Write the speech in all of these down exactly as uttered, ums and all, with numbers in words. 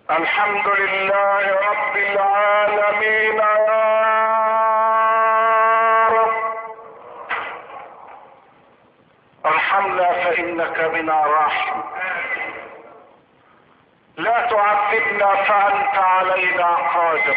الحمد لله رب العالمين يا رب، ارحمنا فإنك بنا راحم، لا تعذبنا فأنت علينا قادر.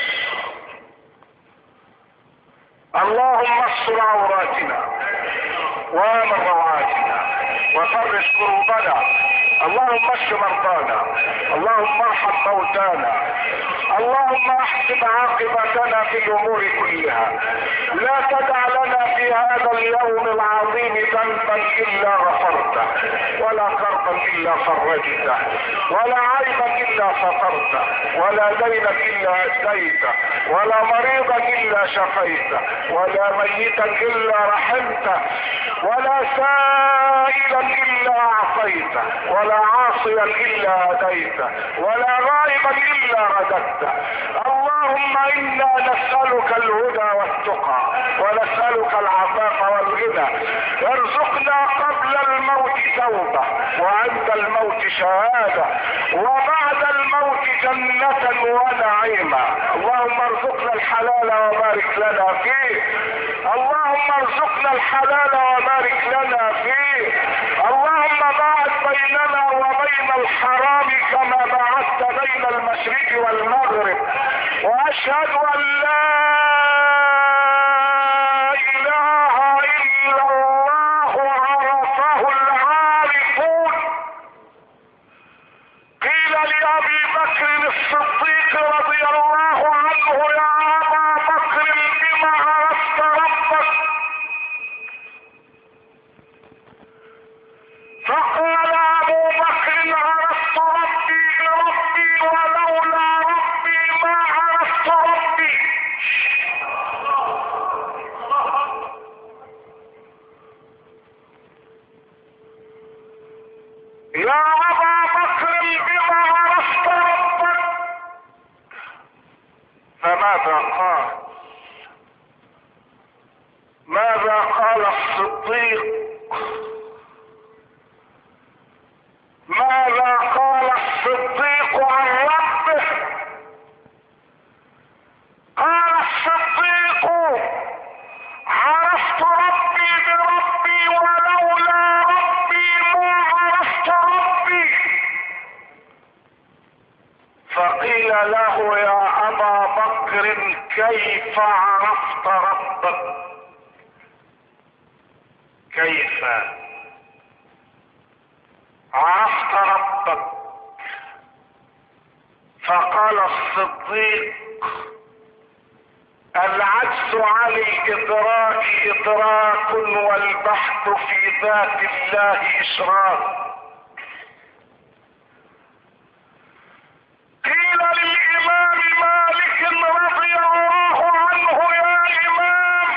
اللهم استر عوراتنا وامن روعاتنا وفرج كروبنا، اللهم اشف مرضانا، اللهم ارحم موتانا، اللهم احسن عاقبتنا في الامور كلها. لا تدع لنا في هذا اليوم العظيم ذنبا الا غفرته، ولا كربا الا فرجته، ولا عيبا الا سترته، ولا دينا الا اديته، ولا مريضا الا شفيته، ولا ميتا الا رحمته، ولا سائلا الا اعطيته، ولا عاصيا الا هديته، ولا غائبا الا رددته. اللهم انا نسألك الهدى والتقى، ونسألك العفاف والغنى. ارزقنا قبل الموت توبة، وعند الموت شهادة، وبعد الموت جنة ونعيما. اللهم ارزقنا الحلال وبارك لنا فيه، اللهم ارزقنا الحلال وبارك لنا فيه. اللهم باعد بيننا وبين الحرام كما باعدت بين المشرق والمغرب. واشهد ان لا اله الا الله عرفه العارفون. قيل لابي بكر الصديق رضي الله عنه: يا ابا بكر بما عرفت ربك؟ فقال ابو بكر: عرفت ربي بربي، ولولا ربي ما عرفت ربي. يا ابا بكر بما عرفت ربك؟ فماذا قال؟ ماذا قال الصديق؟ ماذا قال الصديق عن ربه؟ قال الصديق: عرفت ربي بربي، ولولا ربي ما عرفت ربي. فقيل له: يا ابا بكر كيف عرفت ربك؟ كيف عرفت ربك؟ فقال الصديق: العجز عن الادراك ادراك، والبحث في ذات الله اشراك. قيل للامام مالك رضي الله عنه: يا امام،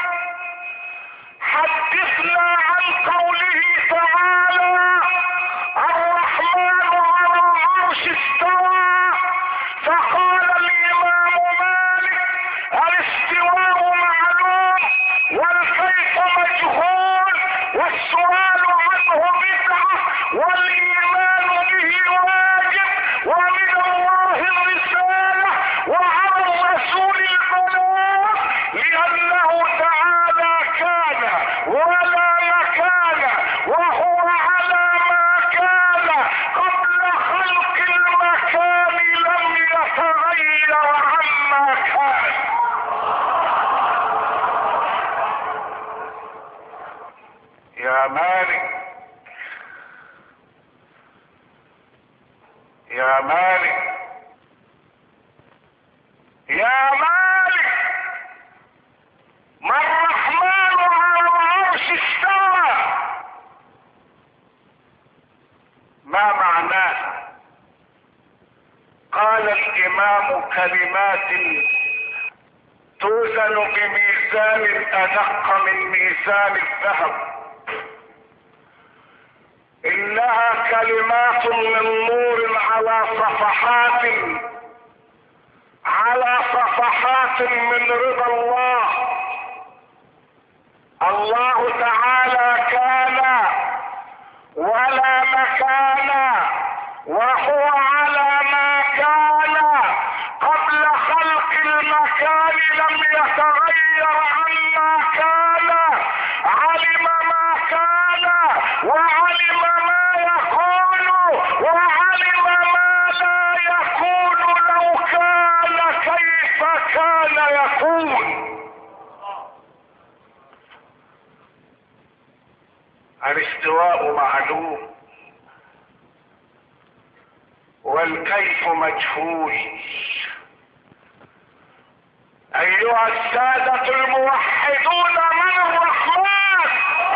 حدثنا عن قوله تعالى: الرحمن على العرش استوى. فقال الامام مالك: الاستواء معلوم، والكيف مجهول، والسؤال عنه بدعة، والايمان به واجب، ومن الله الرسالة، وعلى الرسول البلاغ، لانه تعالى كان ولا مكان، وهو على ما كان قبل خلق المكان، لم يتغير عما كان. يا مالك، يا مالك، يا مالك، ما الرحمن على العرش استوى؟ ما معناها؟ قال الامام: كلمات توزن بميزان ادق من ميزان الذهب، انها كلمات من نور على صفحات على صفحات من رضا الله. الله تعالى كان ولا مكان، وهو على ما كان كان يكون. الاستواء معلوم والكيف مجهول. ايها السادة الموحدون، من الرحمن؟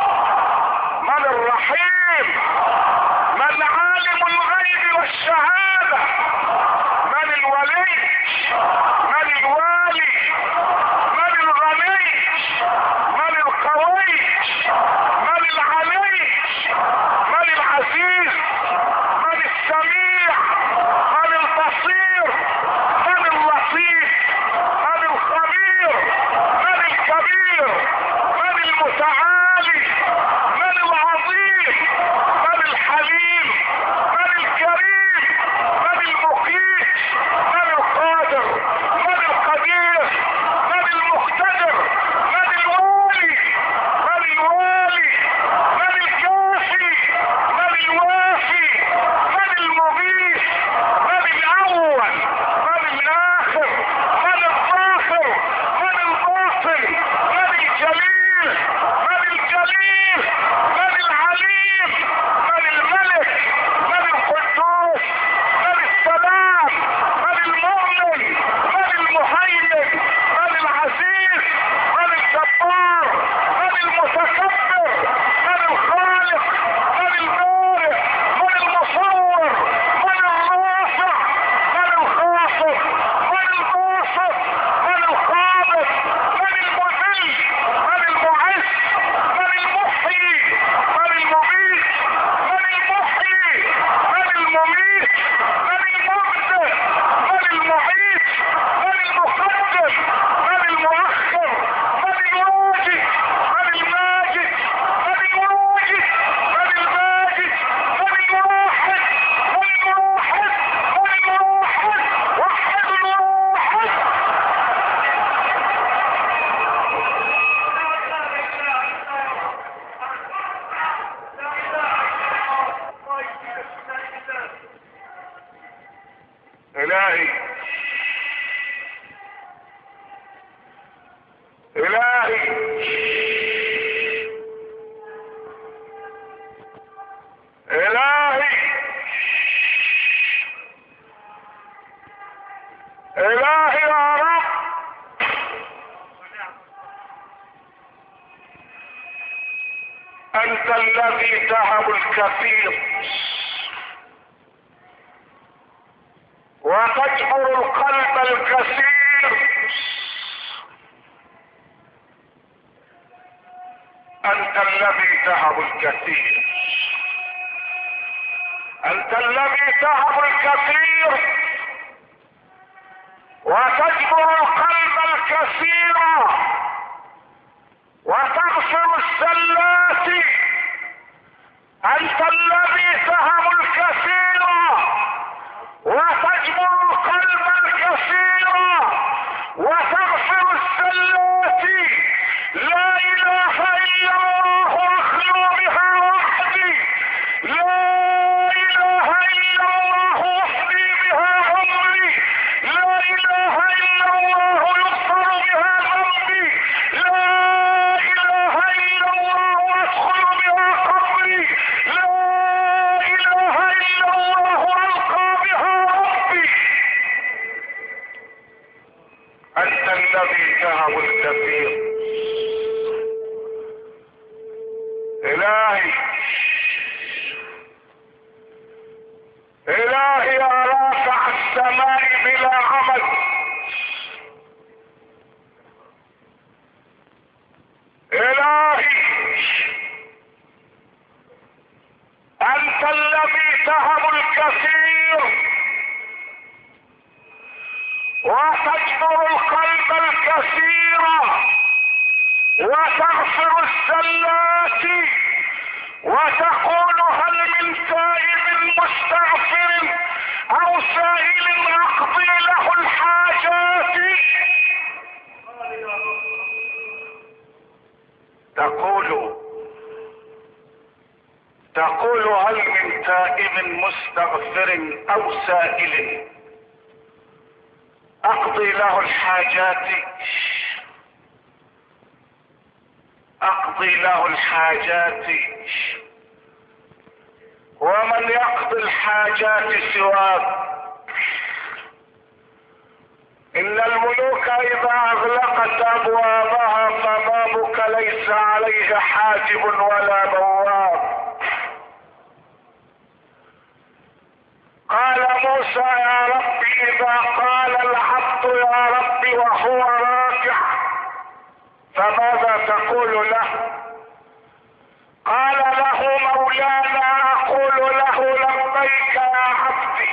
من الرحيم؟ من عالم الغيب والشهادة؟ من الولي؟ من الوالي؟ من الغني؟ من القوي؟ من العلي؟ من العزيز؟ من السميع؟ من البصير؟ من اللطيف؟ من الخبير؟ من الكبير؟ من المتعالي؟ من العظيم؟ من الحليم؟ من الكريم؟ من المقيت؟ من القادر؟ من القدير؟ من المقتدر؟ من الوالي؟ من الوالي؟ من الكافي؟ من الوافي؟ من المغيث؟ من الاول؟ من الاخر؟ من الظاهر؟ من الباطن؟ من الجليل؟ من الجليل؟ من العليم؟ من الملك؟ من القدوس؟ من السلام؟ من المؤمن؟ من المهيمن؟ من العزيز؟ من الجبار؟ من المتكبر؟ من الخالق؟ من البارئ؟ من المصور؟ من الرافع؟ من الخافض؟ من الباسط؟ من القابض؟ من المذل؟ من المعز؟ من المحيي؟ من المميت؟ من المحيي؟ من المميت؟ من المبدع؟ من المعيد؟ من المقدم؟ من المؤخر؟ من الواجد؟ من الماجد؟ من الواجد؟ من الماجد؟ من الواحد؟ من الواحد؟ من الواحد؟ وحد الواحد. إلهي إلهي إلهي إلهي يا رب، أنت الذي تهب الكثير وتجبر القلب الكثير. أنت الذي تهب الكثير، أنت الذي تهب الكثير وتجبر القلب الكثير وتغفر الزلات. أنت الذي تهب الكثير وتجبر القلب الكثير وتغفر الزلات. لا اله الا الله اخلو بها وحدي، لا اله الا الله احيي بها عمري، لا اله الا الله يغفر بها ذنبي، لا اله الا الله ادخل بها قبري، لا اله الا الله القى بها ربي. انت الذي تهب الكثير. إلهي إلهي يا رافع السماء بلا عمل، إلهي أنت الذي تهب الكثير وتجبر القلب الكثير وتغفر الزلات وتقول هل من تائب مستغفر او سائل اقضي له الحاجات. تقول تقول هل من تائب مستغفر او سائل اقضي له الحاجات اقضي له الحاجات ومن يقضي الحاجات سواك. ان الملوك اذا اغلقت ابوابها فبابك ليس عليه حاجب ولا بواب. قال موسى يا رب اذا قال العبد يا رب وهو راكع فماذا تقول له؟ قال له مولانا اقول له لبيك يا عبدي.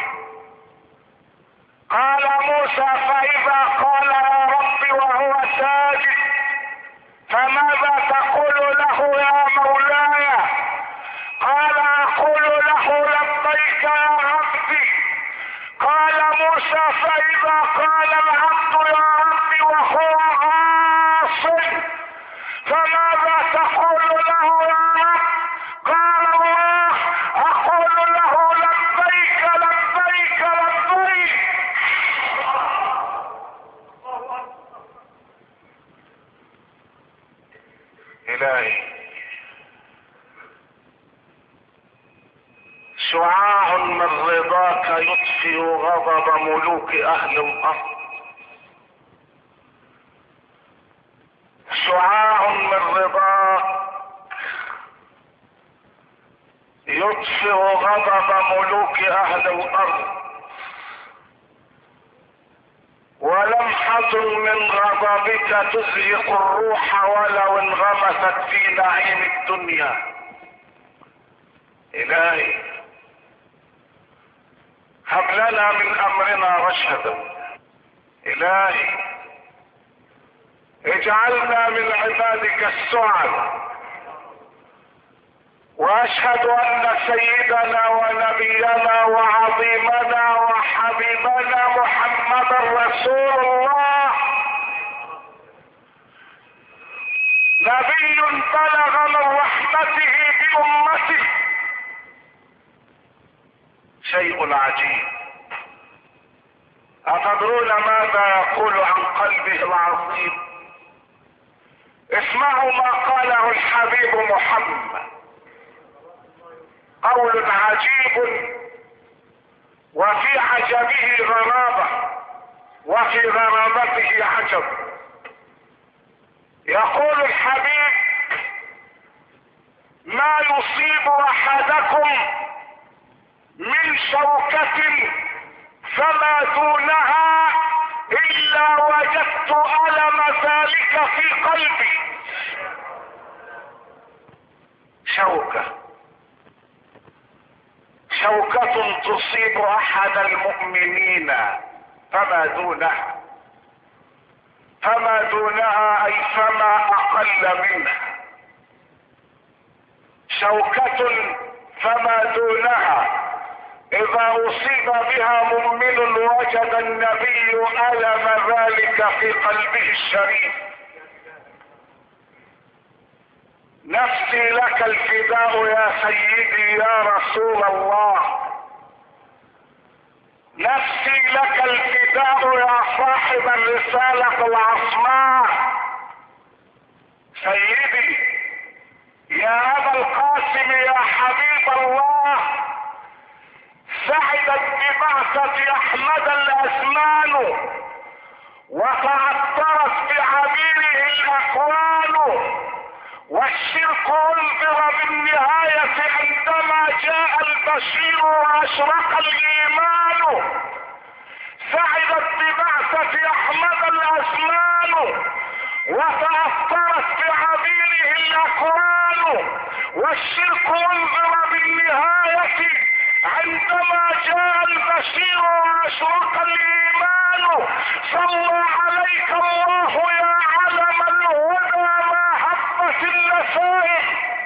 قال موسى فاذا قال يا رب وهو ساجد فماذا تقول له يا مولاي؟ قال اقول له لبيك يا عبدي. قال موسى فاذا قال العبد يا رب وهو عاص فماذا تقول له يا رب؟ قال الله اقول له لبيك لبيك لبيك. الهي شعاع من رضاك يطفئ غضب ملوك اهل الارض. شعاع من رضاك يطفئ غضب ملوك اهل الارض. ولمحة من غضبك تزهق الروح ولو انغمست في نعيم الدنيا. الهي هب لنا من امرنا رشدا. الهي اجعلنا من عبادك السعد. واشهد ان سيدنا ونبينا وعظيمنا وحبيبنا محمد رسول الله نبي بلغ من رحمته بامته شيء عجيب. أتدرون ماذا يقول عن قلبه العظيم؟ اسمعوا ما قاله الحبيب محمد، قول عجيب وفي عجبه غرابة وفي غرابته عجب. يقول الحبيب ما يصيب احدكم من شوكة فما دونها الا وجدت الم ذلك في قلبي. شوكة شوكة تصيب احد المؤمنين فما دونها فما دونها اي فما اقل منها. شوكة فما دونها اذا اصيب بها مؤمن وجد النبي الم ذلك في قلبه الشريف. نفسي لك الفداء يا سيدي يا رسول الله، نفسي لك الفداء يا صاحب الرسالة العصماء. سيدي يا ابا القاسم يا حبيب الله، سعدت ببعثة احمد الازمان وتعطرت بعبيره الاكوان، والشرك انذر بالنهاية عندما جاء البشير واشرق الايمان. سعدت ببعثة احمد الازمان وتأثرت بعبيره الاكوان، والشرك انذر بالنهاية عندما جاء البشير واشرق الايمان. صلى عليك الله يا علم الهدى ما هبت النسائم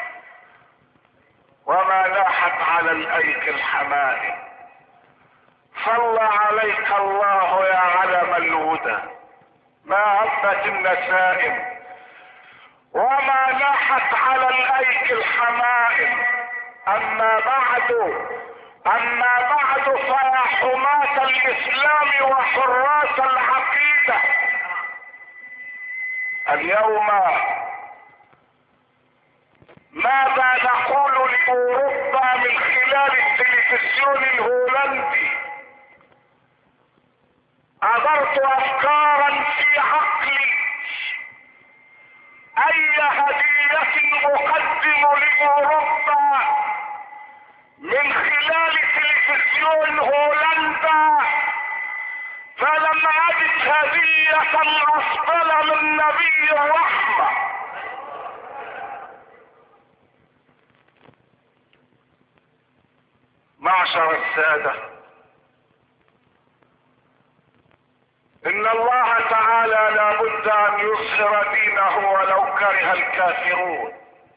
وما لاحت على الايك الحمائم. صلى عليك الله يا علم الهدى ما هبت النسائم وما لاحت على الايك الحمائم. اما بعد اما بعد فيا حماة الاسلام وحراس العقيدة، اليوم ماذا نقول لاوروبا من خلال التلفزيون الهولندي؟ أدرت افكارا في عقلي، اي هدية اقدم لاوروبا من خلال تلفزيون هولندا، فلم اجد هدية افضل من نبي الرحمة. معشر السادة، ان الله تعالى لا بد ان يظهر دينه ولو كره الكافرون.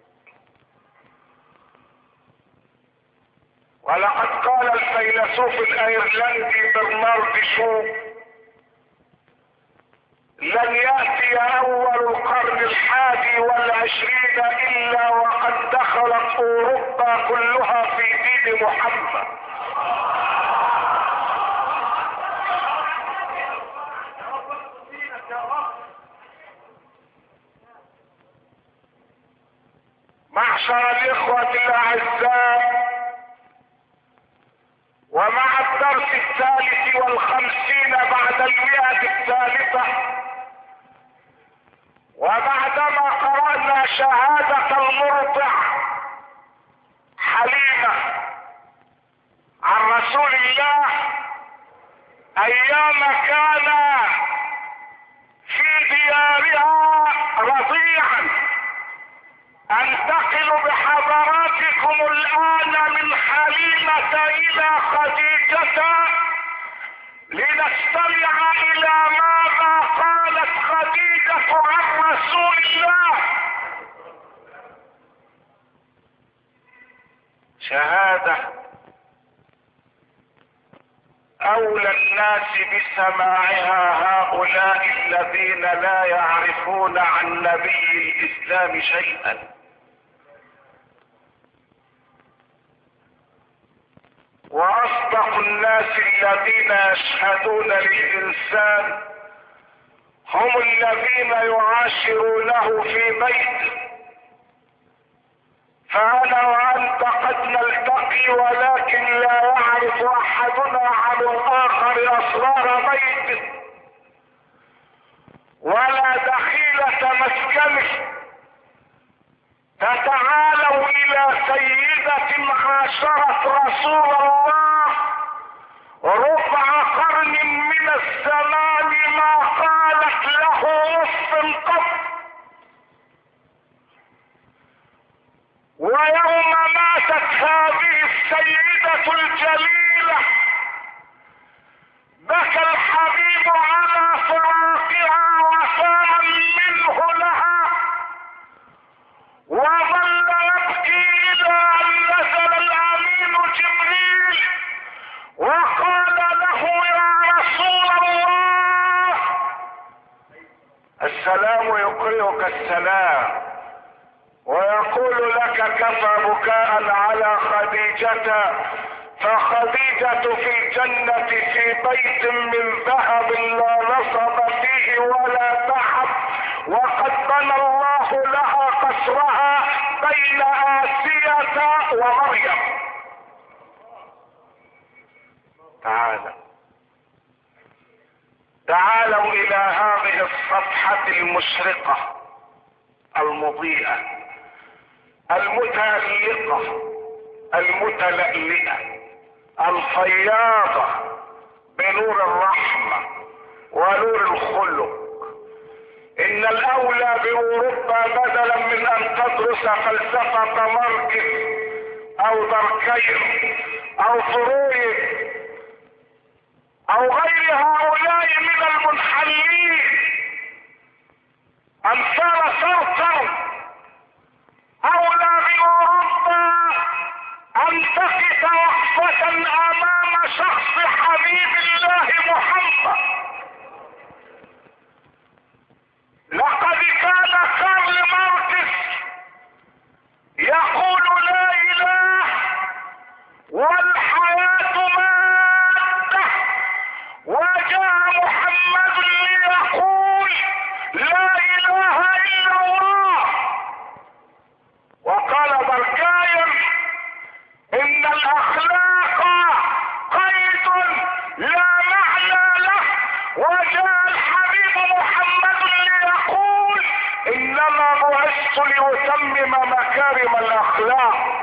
ولقد قال الفيلسوف الايرلندي برنارد شو: لن يأتي اول القرن الحادي والعشرين الا وقد دخلت اوروبا كلها في دين محمد. معشر الاخوة الاعزاء، ومع الدرس الثالث والخمسين بعد المئة الثالثة، وبعدما قرأنا شهادة المرضع حليمة عن رسول الله ايام كان في ديارها رضيعا، انتقل بحضراتكم الان من حليمة الى خديجة لنستمع الى ماذا قالت خديجة عن رسول الله. شهادة اولى الناس بسماعها هؤلاء الذين لا يعرفون عن نبي الاسلام شيئا. واصدق الناس الذين يشهدون للانسان هم الذين يعاشرونه في بيته. فانا وانت قد نلتقي ولكن لا يعرف احدنا عن الاخر اسرار بيته ولا دخيلة مسكنه. فتعالوا الى سيدة عاشرت رسول الله ربع قرن من الزمان ما قالت له اف قط. ويوم ماتت هذه السيدة الجليلة بكى الحبيب على فراقها وفاء منه لها، وظل يبكي الى ان نزل الامين جبريل وقال له يا رسول الله السلام يقرئك السلام، ويقول لك كفى بكاء على خديجة، فخديجة في الجنة في بيت من ذهب لا نصب فيه ولا تعب، وقد بنى الله لها قصرها بين آسية ومريم. تعالى تعالوا الى هذه الصفحة المشرقة المضيئة المتألقة المتلألئة الفياضة بنور الرحمة ونور الخلق. ان الاولى باوروبا بدلا من ان تدرس فلسفة ماركس او داركايم او فرويد او غير هؤلاء من المنحلين امثال سارتر، اولى باوروبا ان تقف وقفة امام شخص حبيب الله محمد. لقد كان كارل ماركس يقول لا اله والحياة وجاء الحبيب محمد ليقول انما بعثت لاتمم مكارم الاخلاق.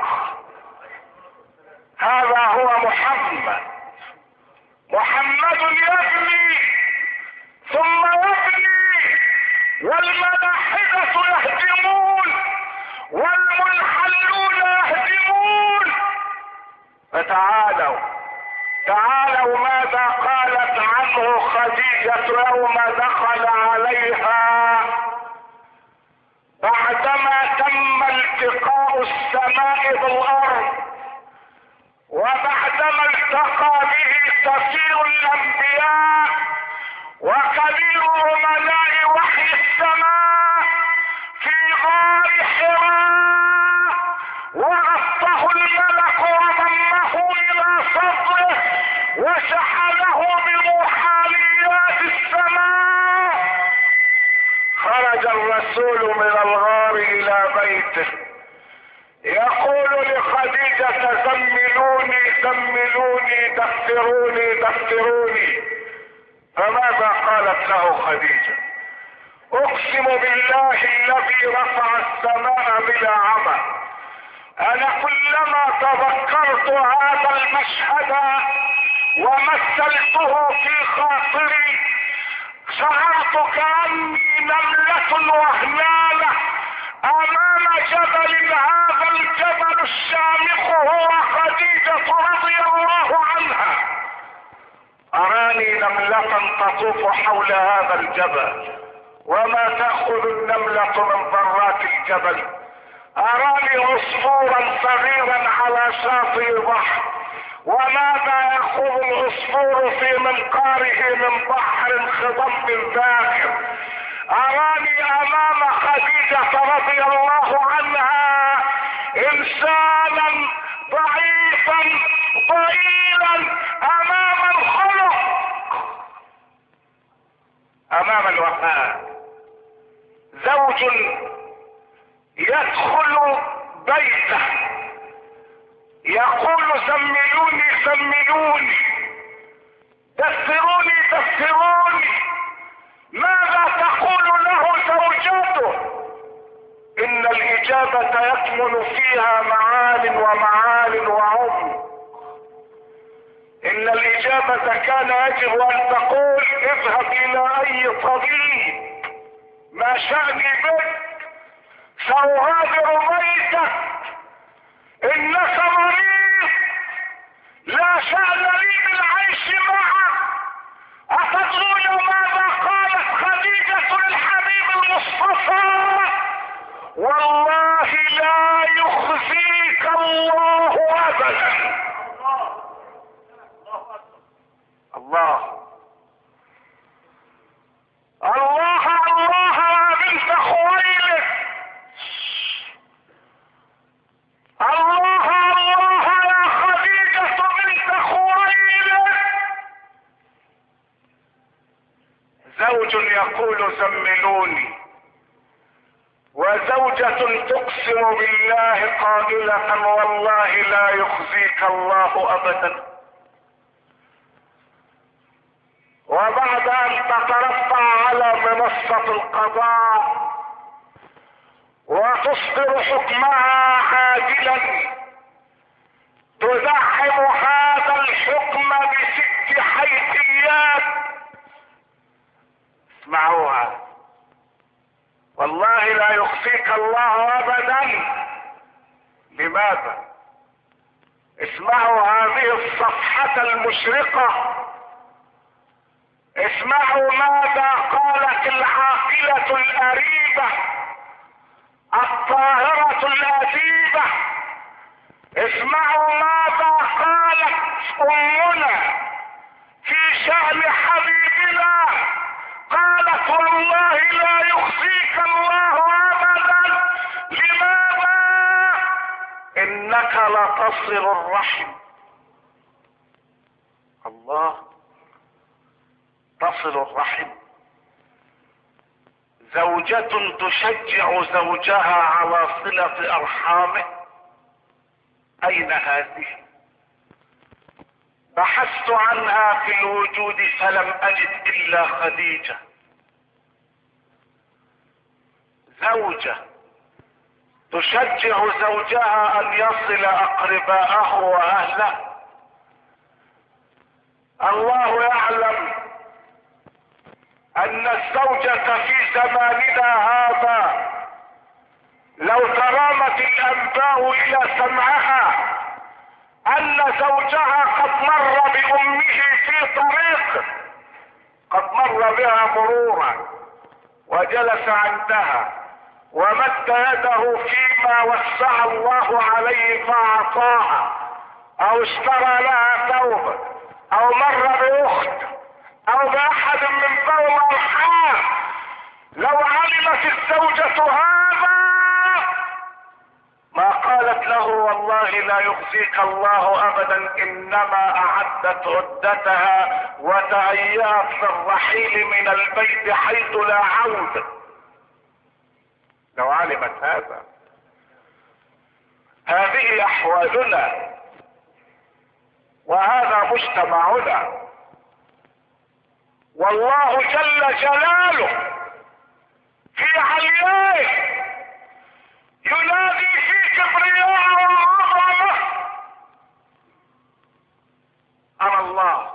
هذا هو محمد. محمد يبني ثم يبني، والملاحدة يهدمون والمنحلون يهدمون. فتعالوا تعالوا ماذا قالت عنه خديجة يوم دخل عليها بعدما تم التقاء السماء بالارض، وبعدما التقى به سفير الانبياء وكبير امناء وحي السماء في غار حراء، وغطه الملك وضمه الى صدره وشحنه بروحانيات السماء. خرج الرسول من الغار الى بيته يقول لخديجة زملوني زملوني دثروني دثروني. فماذا قالت له خديجة؟ اقسم بالله الذي رفع السماء بلا عمى، انا كلما تذكرت هذا المشهد ومثلته في خاطري شعرت كأني نملة وهنالة امام جبل، هذا الجبل الشامخ هو خديجة رضي الله عنها. اراني نملة تطوف حول هذا الجبل، وما تأخذ النملة من ذرات الجبل. اراني عصفورا صغيرا على شاطئ البحر، وماذا يأخذ العصفور في منقاره من بحر خضم ذاكر. اراني امام خديجة رضي الله عنها انسانا ضعيفا ضئيلا امام الخلق، امام الوفاء. زوج يدخل بيته يقول زملوني زملوني دثروني دثروني. ماذا تقول له زوجته؟ ان الاجابة يكمن فيها معان ومعان وعمق. ان الاجابة كان يجب ان تقول اذهب الى اي طبيب، ما شأني بك، سأغادر بيتك، انك مريض، لا شأن لي بالعيش معك. أتدرون ماذا قالت خديجة للحبيب المصطفى؟ والله لا يخزيك الله أبدا. الله الله الله يا بنت خويلد، الله الله يا خديجة بنت خويلد. زوج يقول زملوني، وزوجة تقسم بالله قائلة والله لا يخزيك الله أبدا. وبعد ان تترفع على منصة القضاء وتصدر حكمها عاجلا، تزعم هذا الحكم بست حيثيات. اسمعوها، والله لا يخزيك الله ابدا. لماذا؟ اسمعوا هذه الصفحة المشرقة، اسمعوا ماذا قالت العاقلة الأريبة الطاهرة الأديبة. اسمعوا ماذا قالت أمنا في شأن حبيبنا. قالت والله لا يخزيك الله أبدا. لماذا؟ إنك لتصل الرحم. الله، تصل الرحم. زوجة تشجع زوجها على صلة أرحامه، أين هذه؟ بحثت عنها في الوجود فلم اجد الا خديجة، زوجة تشجع زوجها ان يصل اقرباءه واهله. الله يعلم ان الزوجة في زماننا هذا لو ترامت الانباء الى سمعها ان زوجها قد مر بامه في طريق، قد مر بها مرورا وجلس عندها ومد يده فيما وسع الله عليه فاعطاها، او اشترى لها ثوب، او مر باخت، او باحد من ذوي الارحام، لو علمت الزوجة هذا ما قالت له والله لا يخزيك الله ابدا، انما اعدت عدتها وتهيأت للرحيل من البيت حيث لا عودة. لو علمت هذا. هذه احوالنا وهذا مجتمعنا، والله جل جلاله في عليائه ينادي في كبرياء وعظمه: انا الله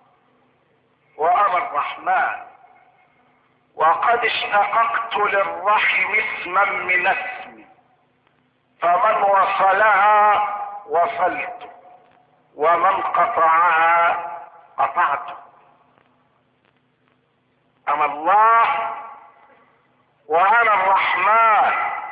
وانا الرحمن، وقد اشتققت للرحم اسما من اسمي، فمن وصلها وصلت ومن قطعها قطعت. انا الله وانا الرحمن،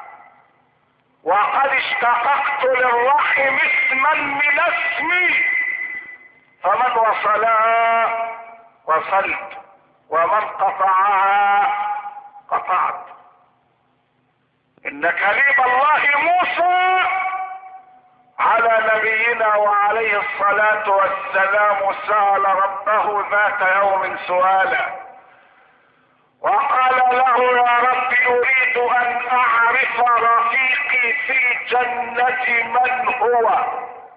وقد اشتققت للرحم اسما من اسمي، فمن وصلها وصلت ومن قطعها قطعت. ان كليم الله موسى على نبينا وعليه الصلاة والسلام سأل ربه ذات يوم سؤالا وقال له: يا رب اريد ان اعرف رفيقي في الجنة من هو.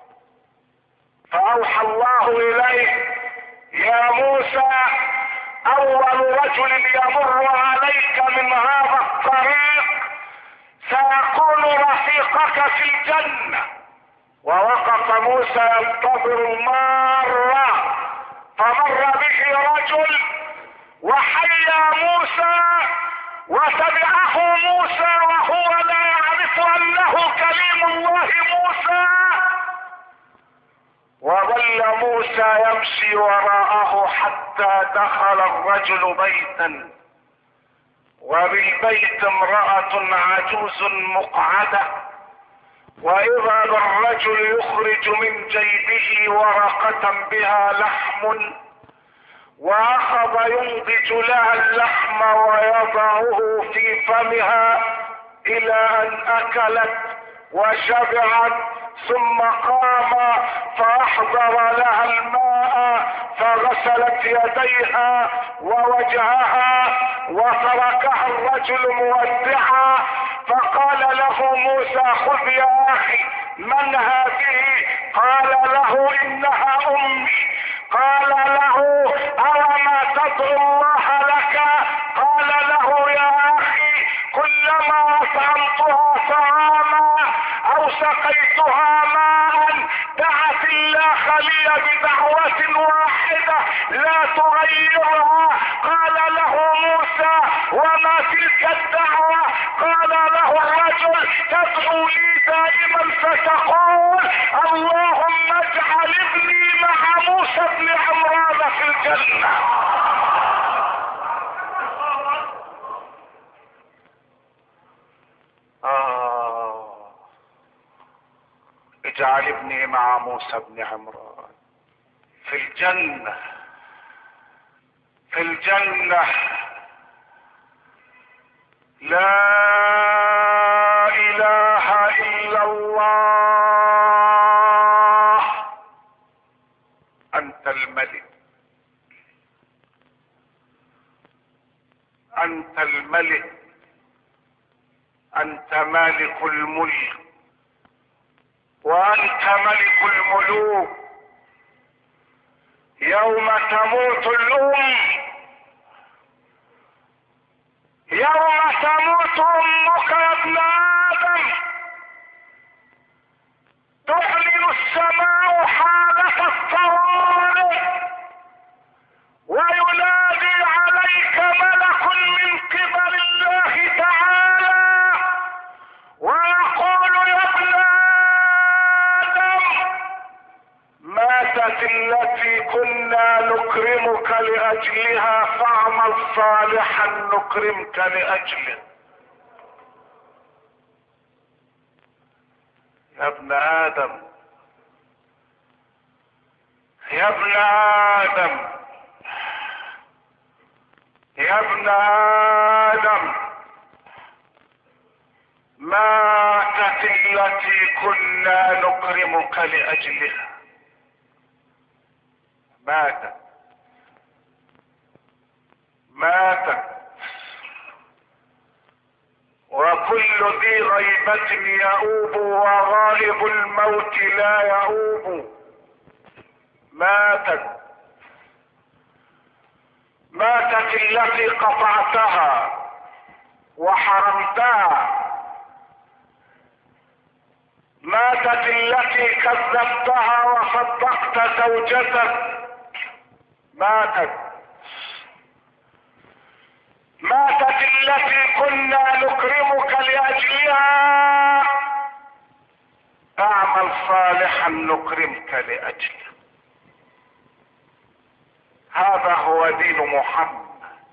فاوحى الله اليه: يا موسى، اول رجل يمر عليك من هذا الطريق سيكون رفيقك في الجنة. ووقف موسى ينتظر المارة، فمر به رجل وحيا موسى وتبعه موسى وهو لا يعرف انه كليم الله موسى، وظل موسى يمشي وراءه حتى دخل الرجل بيتا، وبالبيت امرأة عجوز مقعدة، واذا بالرجل يخرج من جيبه ورقة بها لحم، واخذ ينضج لها اللحم ويضعه في فمها الى ان اكلت وشبعت، ثم قام فاحضر لها الماء فغسلت يديها ووجهها وتركها الرجل مودعا. فقال له موسى: خذ يا اخي، من هذه؟ قال له: انها امي. قال له: اوما تدعو الله لك؟ قال له: يا اخي، كلما اطعمتها طعاما او سقيتها ماء دعت الله لي بدعوة واحدة لا تغيرها. قال له موسى: وما تلك الدعوة؟ قال له الرجل: تدعو لي دائما فتقول اللهم اجعل ابني مع موسى بن عمران في الجنة. آه اجعل ابني مع موسى بن عمران في الجنة، في الجنة. لا اله الا الله. انت الملك، انت الملك، انت مالك الملك، وانت ملك الملوك، يوم تموت الام، يوم تموت امك يا ابن ادم تعلن السماء حالة الطوارئ وينادي عليك ملك من قبل الله تعالى ويقول يا ابن آدم ماتت التي كنا نكرمك لأجلها فاعمل صالحا نكرمك لأجله. يا ابن آدم، يا ابن آدم، يا ابن آدم، ماتت التي كنا نكرمك لأجلها، ماتت ماتت وكل ذي غيبة يؤوب وغائب الموت لا يؤوب. ماتت ماتت التي قطعتها وحرمتها، ماتت التي كذبتها وصدقت زوجتك، ماتت ماتت التي كنا نكرمك لأجلها اعمل صالحا نكرمك لأجله. هذا هو دين محمد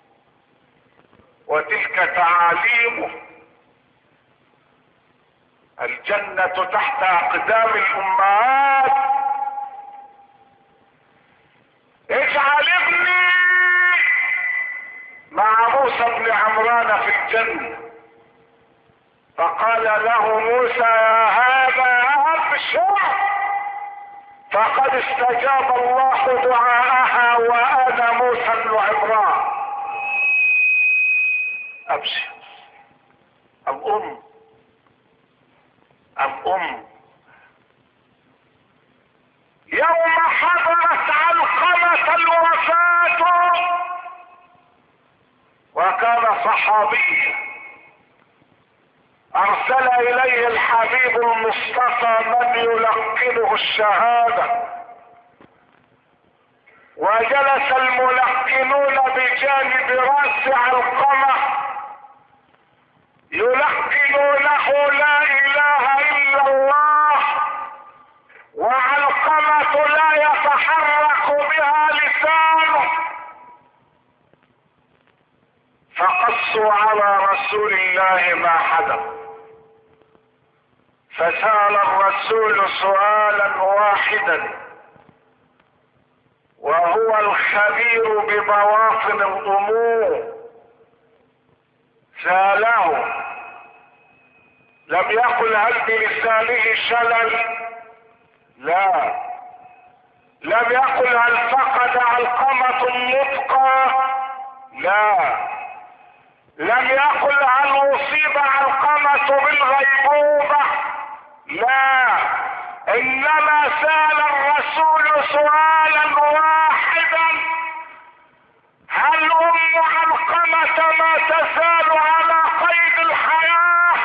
وتلك تعاليمه. الجنة تحت أقدام الأمهات. اجعل ابني مع موسى بن عمران في الجنة، فقال له موسى يا هذا أبشر فقد استجاب الله دعاءها وأنا موسى بن عمران. أبشر. الأم الأم يوم حضرت علقمة الوفاة وكان صحابيا ارسل اليه الحبيب المصطفى من يلقنه الشهادة، وجلس الملقنون بجانب راس علقمة يلقنونه لا اله الا الله، وعلقمة لا يتحرك بها لسانه. فقصوا على رسول الله ما حدث، فسأل الرسول سؤالا واحدا وهو الخبير ببواطن الامور. سأله لم يقل هل بلسانه شلل، لا. لم يقل هل فقد علقمة النطق، لا. لم يقل هل اصيب علقمة بالغيبوبة، لا. انما سأل الرسول سؤالا واحدا: هل ام علقمة ما تزال على قيد الحياة؟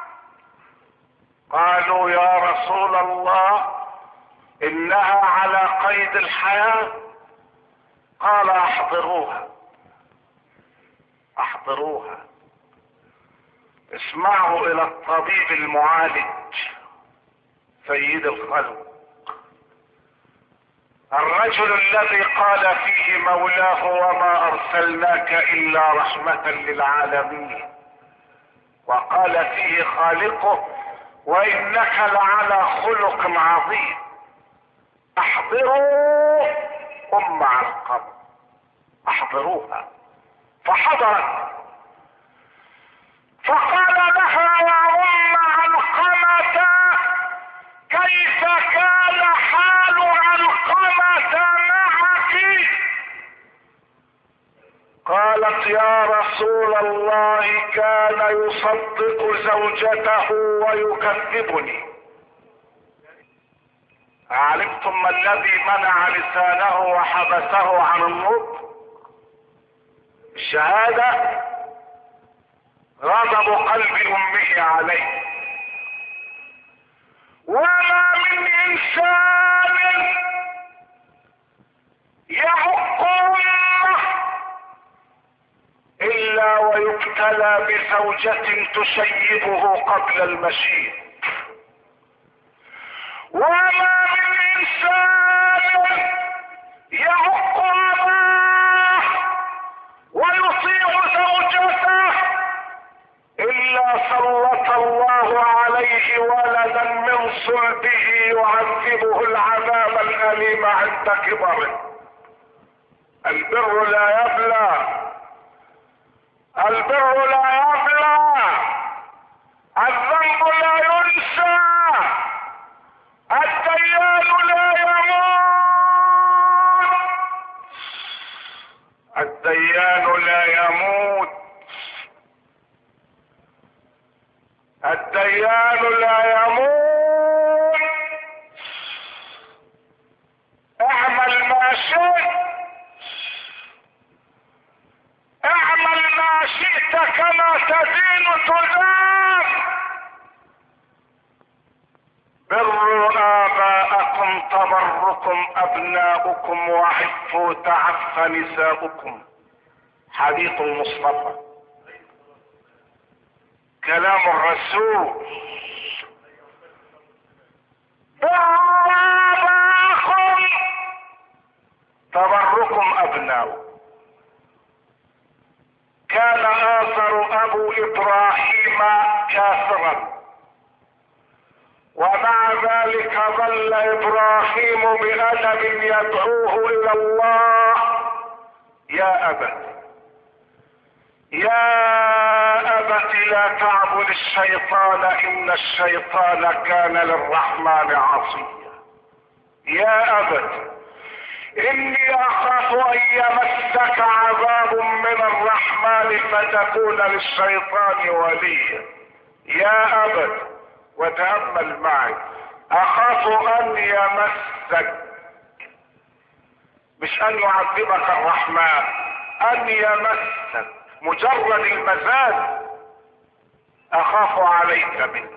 قالوا يا رسول الله انها على قيد الحياة. قال احضروها احضروها اسمعوا الى الطبيب المعالج سيد الخلق، الرجل الذي قال فيه مولاه وما ارسلناك الا رحمة للعالمين، وقال فيه خالقه وانك لعلى خلق عظيم. احضروا ام علقمة، احضروها. فحضرت فقال لها يا ام علقمة كيف كان حال علقمة معك؟ قالت يا رسول الله كان يصدق زوجته ويكذبني. علمتم ما الذي منع لسانه وحبسه عن النطق؟ الشهادة، غضب قلب امه عليه. وما من انسان يعق امه الا ويبتلى بزوجة تشيبه قبل المشيب. وما من انسان يعق اباه ويطيع زوجته الا سلط الله عليه ولدا من صلبه يعذبه العذاب الاليم عند كبره. البر لا يبلى، البر لا يبلى، الذنب لا ينسى، الديان لا يموت، الديان لا يموت، الديان لا يموت. اعمل ما شئت، اعمل ما شئت كما تدين تدان. بروا آباءكم تبركم أبناؤكم وعفوا تعف نساؤكم. حديث المصطفى، كلام الرسول. بروا آباءكم تبركم أبناؤكم. كان آثر أبو إبراهيم كافرا، ومع ذلك ظل ابراهيم بأدب يدعوه الى الله. يا ابت يا ابت لا تعبد الشيطان ان الشيطان كان للرحمن عصيا. يا ابت اني اخاف ان يمسك عذاب من الرحمن فتكون للشيطان وليا. يا ابت، وتأمل معي، اخاف ان يمسك، مش ان يعذبك الرحمن، ان يمسك مجرد المزاج اخاف عليك منه،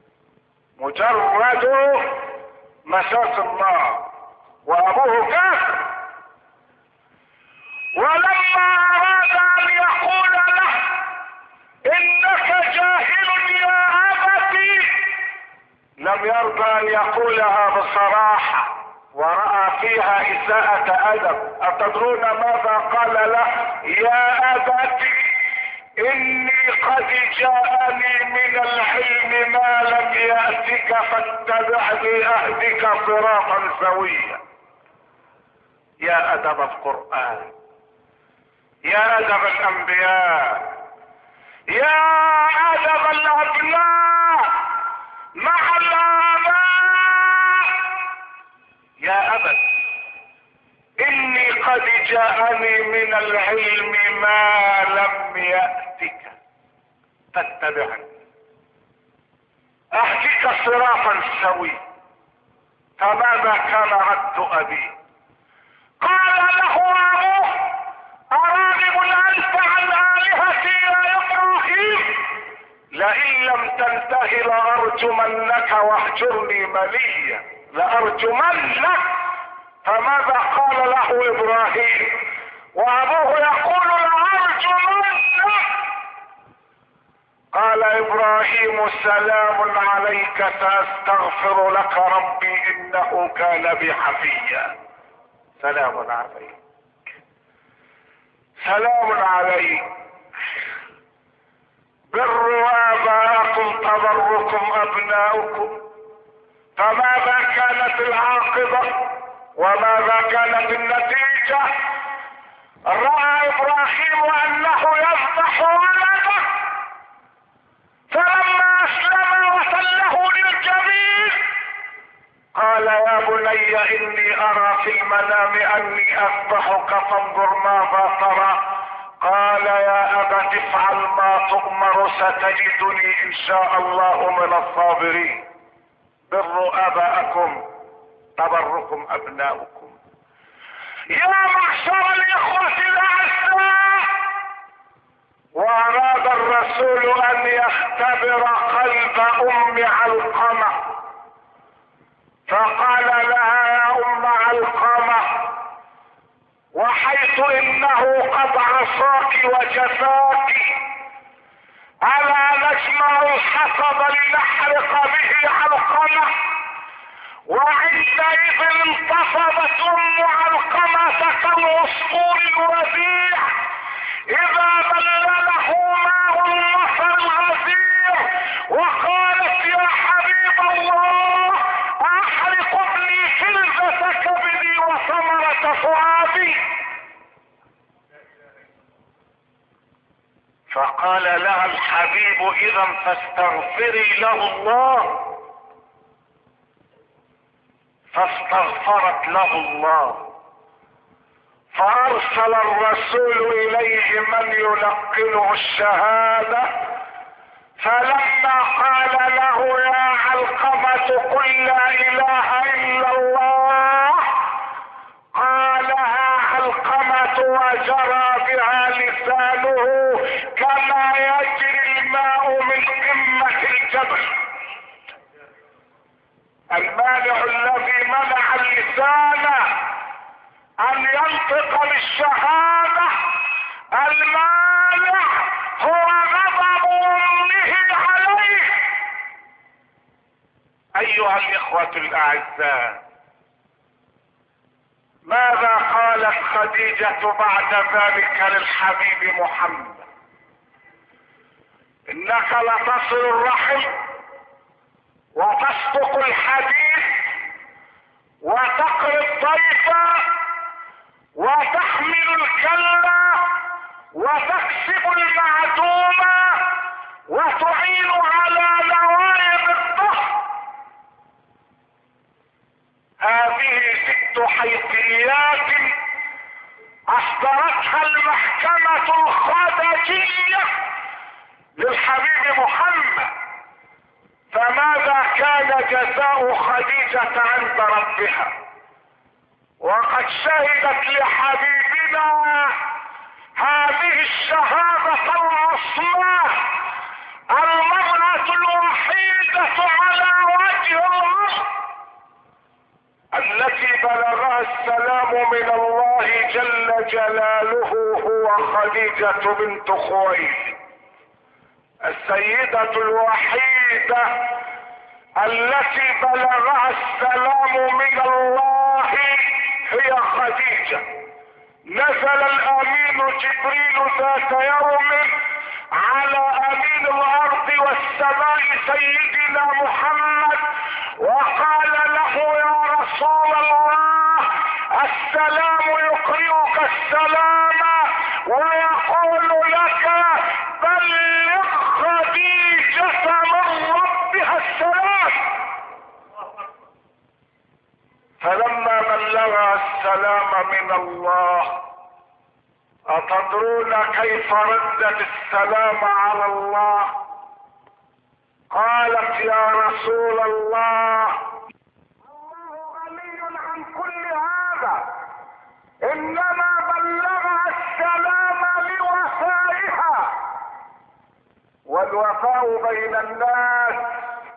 مجرد مساس النار، وابوه كافر. ولما اراد ان يقول له انك جاهل يا ابتي لم يرضى ان يقولها بصراحة، ورأى فيها اساءة ادب. اتدرون ماذا قال له؟ يا ابتي اني قد جاءني من العلم ما لم يأتك فاتبعني اهدك صراطا سويا. يا ادب القرآن، يا ادب الانبياء، يا ادب الابناء مع الآباء. يا أبت إني قد جاءني من العلم ما لم يأتك فاتبعني أهدك صراطا سويا. فماذا كان رد أبي؟ قال له أبوه أراغب أنت عن آلهتي يا إبراهيم؟ لئن لم تنته لأرجمنك واهجرني مليا، لأرجمنك. فماذا قال له إبراهيم وأبوه يقول لأرجمنك؟ قال إبراهيم سلام عليك سأستغفر لك ربي إنه كان بي حفيا. سلام عليك، سلام عليك. بروا آباءكم تبركم أبناؤكم. فماذا كانت العاقبة وماذا كانت النتيجة؟ رأى إبراهيم أنه يذبح ولده، فلما أسلم وسله للجبين قال يا بني إني أرى في المنام أني أذبحك فانظر ماذا ترى. قال يا أبت افعل ما تؤمر ستجدني إن شاء الله من الصابرين. بروا آباءكم تبركم ابناؤكم. يا معشر الاخوة الاعزاء، واراد الرسول ان يختبر قلب ام علقمة، فقال لها يا ام علقمة، وحيث انه قد عصاك وجفاك، الا نجمع الحطب لنحرق به علقمة؟ وعندئذ انتصبت ام علقمة كالعصفور الوديع اذا بلله ماء النصر الغزير، وقالت يا حبيب الله احرق ابني فلذة كبدي وثمرة فؤادي. فقال لها الحبيب اذا فاستغفري له الله، فاستغفرت له الله، فارسل الرسول اليه من يلقنه الشهادة، فلما قال له يا علقمة قل لا اله الا الله، قالها علقمة وجرى بها لسانه كما يجري الماء من قمة الجبل. المانع الذي منع اللسان ان ينطق بالشهادة، المانع هو غضب امه عليه. ايها الاخوة الاعزاء، ماذا قالت خديجة بعد ذلك للحبيب محمد؟ انك لتصل الرحم وتصدق الحديث وتقري الضيف وتحمل الكلة وتكسب المعدوم وتعين على نوائب الظهر. هذه ست حيثيات اصدرتها المحكمة الخدجية للحبيب محمد. فماذا كان جزاء خديجة عند ربها؟ وقد شهدت لحبيبنا هذه الشهادة العظمى، المرأة الوحيدة على وجه الارض التي بلغها السلام من الله جل جلاله هو خديجة بنت خويلد، السيدة الوحيدة التي بلغها السلام من الله هي خديجة. نزل الامين جبريل ذات يوم على امين الارض والسماء سيدنا محمد وقال له يا رسول الله السلام يقرئك السلام ويقول لك بلغ خديجة من ربها السلام. فلما بلغها السلام من الله، أتدرون كيف ردت السلام على الله؟ قالت يا رسول الله الله غني عن كل هذا، انما بلغها السلام لوفائها، والوفاء بين الناس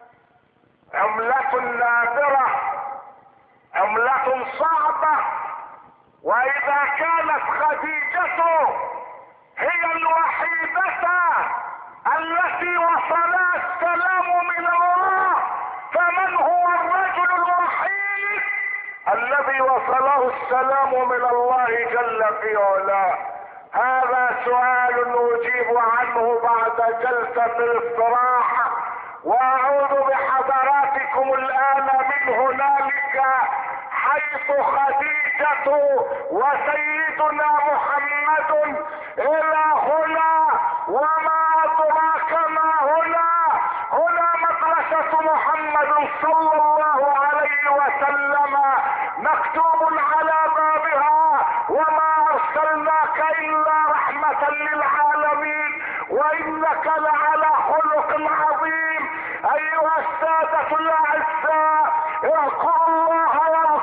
عملة نادرة، عملة صعبة. واذا كانت خديجة هي الوحيدة التي وصلها السلام من الله، فمن هو الرجل الوحيد الذي وصله السلام من الله جل في علاه؟ هذا سؤال نجيب عنه بعد جلسة الاستراحة، واعود بحضراتكم الان من هنالك حيث خديجة وسيدنا محمد الى هنا. وما ادراك ما هنا؟ هنا مدرسة محمد صلى الله عليه وسلم مكتوب على بابها وما ارسلناك الا رحمة للعالمين وانك لعلى خلق عظيم. ايها السادة الاعزاء، اذكروا الله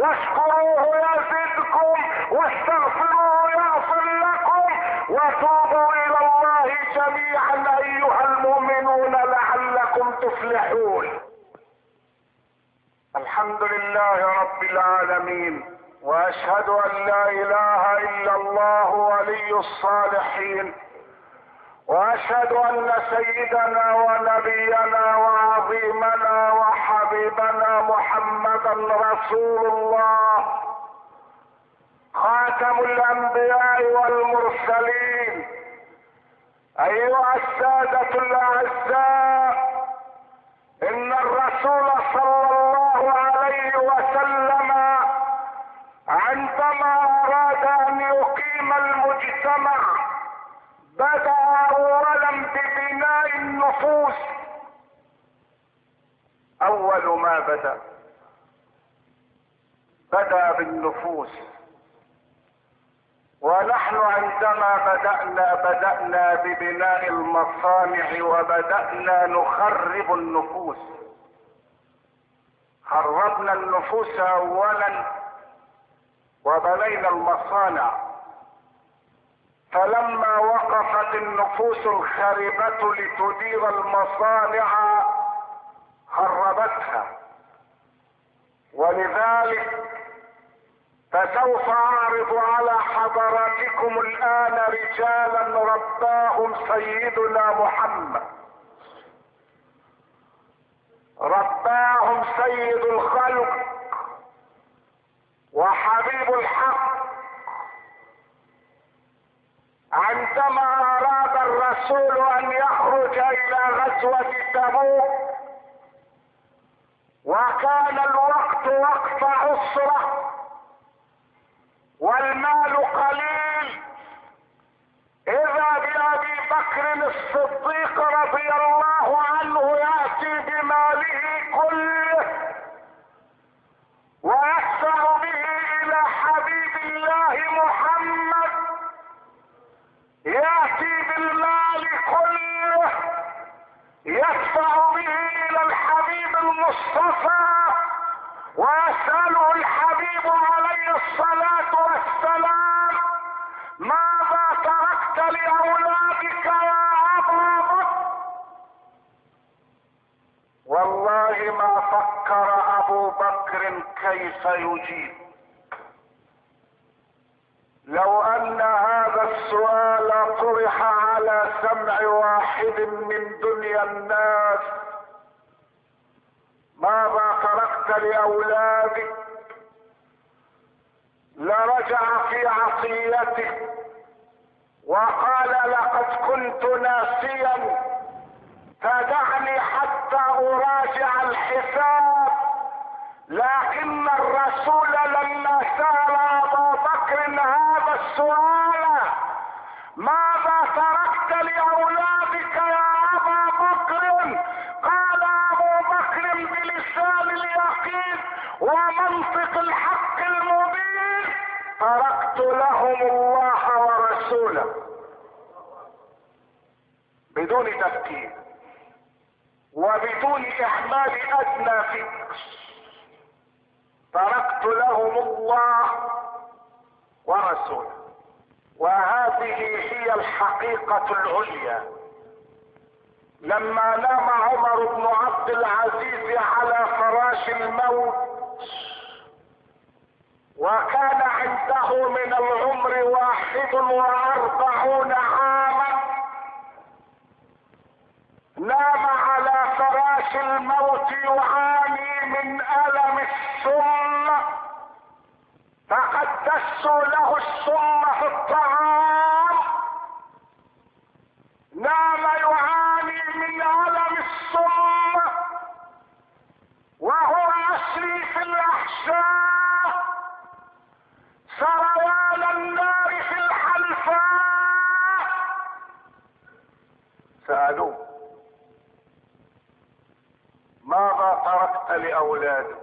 واشكروه يزدكم واستغفروه يغفر لكم وتوبوا الى الله جميعا ايها المؤمنون لعلكم تفلحون. الحمد لله رب العالمين، واشهد ان لا اله الا الله ولي الصالحين، واشهد ان سيدنا ونبينا وعظيمنا وحبيبنا محمدا رسول الله خاتم الانبياء والمرسلين. ايها السادة الاعزاء، ان الرسول صلى الله عليه وسلم عندما اراد ان يقيم المجتمع بدأ اولا ببناء النفوس. اول ما بدأ بدأ بالنفوس، ونحن عندما بدأنا بدأنا ببناء المصانع وبدأنا نخرب النفوس. خربنا النفوس اولا وبنينا المصانع، فلما وقفت النفوس الخاربة لتدير المصانع خربتها. ولذلك فسوف اعرض على حضراتكم الان رجالا رباهم سيدنا محمد، رباهم سيد الخلق وحبيب الحق. عندما اراد الرسول ان يخرج الى غزوة تبوك وكان الوقت وقت عسرة والمال قليل، اذا بابي بكر الصديق رضي الله عنه ياتي بماله كله ويدفع به الى حبيب الله محمد، ياتي بالمال كله يدفع به الى الحبيب المصطفى ويسأله الحبيب عليه الصلاة والسلام: ماذا تركت لأولادك يا أبا بكر؟ والله ما فكر أبو بكر كيف يجيب. لو أن هذا السؤال طرح على سمع واحد من دنيا الناس: ماذا تركت لأولادك؟ لرجع في عصيته وقال: لقد كنت ناسيا فدعني حتى اراجع الحساب. لكن الرسول لما سأل ابا بكر هذا السؤال: ماذا تركت لأولادك يا ابا بكر؟ قال ابو بكر بلسان اليقين ومنطق الحق المبين: تركت لهم الله ورسوله. بدون تفكير وبدون احمال ادنى فكر، تركت لهم الله ورسوله. وهذه هي الحقيقة العليا. لما نام عمر بن عبد العزيز على فراش الموت وكان عنده من العمر واحد واربعون عاما، نام على فراش الموت يعاني من ألم السم، فقد دسوا له السم في الطعام. نام يعاني من ألم السم وهو يسري في الأحشاء سريان النار في الحلفاء. سألوه: ماذا تركت لأولادك؟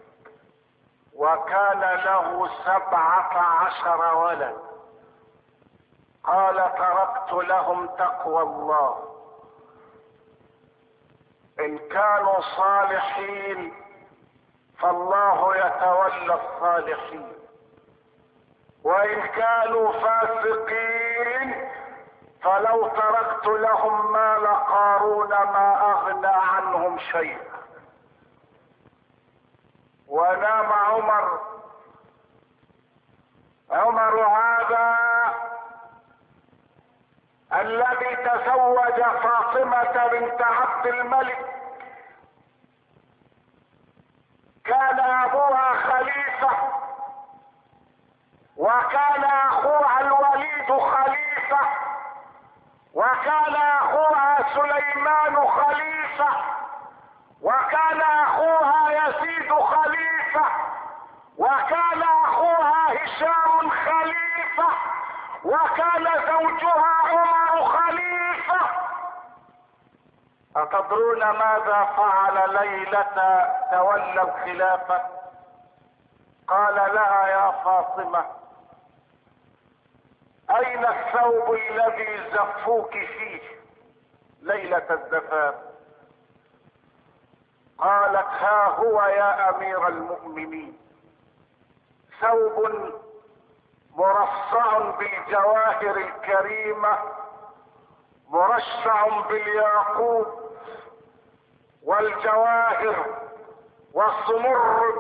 وكان له سبعة عشر ولد. قال: تركت لهم تقوى الله، ان كانوا صالحين فالله يتولى الصالحين، وان كانوا فاسقين فلو تركت لهم مال قارون ما اغنى عنهم شيئا. ونام عمر. عمر هذا الذي تزوج فاطمة بنت عبد الملك كان ابوها خليفة، وكان اخوها الوليد خليفة، وكان اخوها سليمان خليفة، وكان اخوها يزيد خليفة، وكان اخوها هشام خليفة، وكان زوجها عمر خليفة. أتدرون ماذا فعل ليلة تولى الخلافة؟ قال لها يا فاطمة اين الثوب الذي زفوك فيه ليلة الزفاف؟ قالت ها هو يا امير المؤمنين، ثوب مرصع بالجواهر الكريمة مرشع بالياقوت والجواهر والسمر،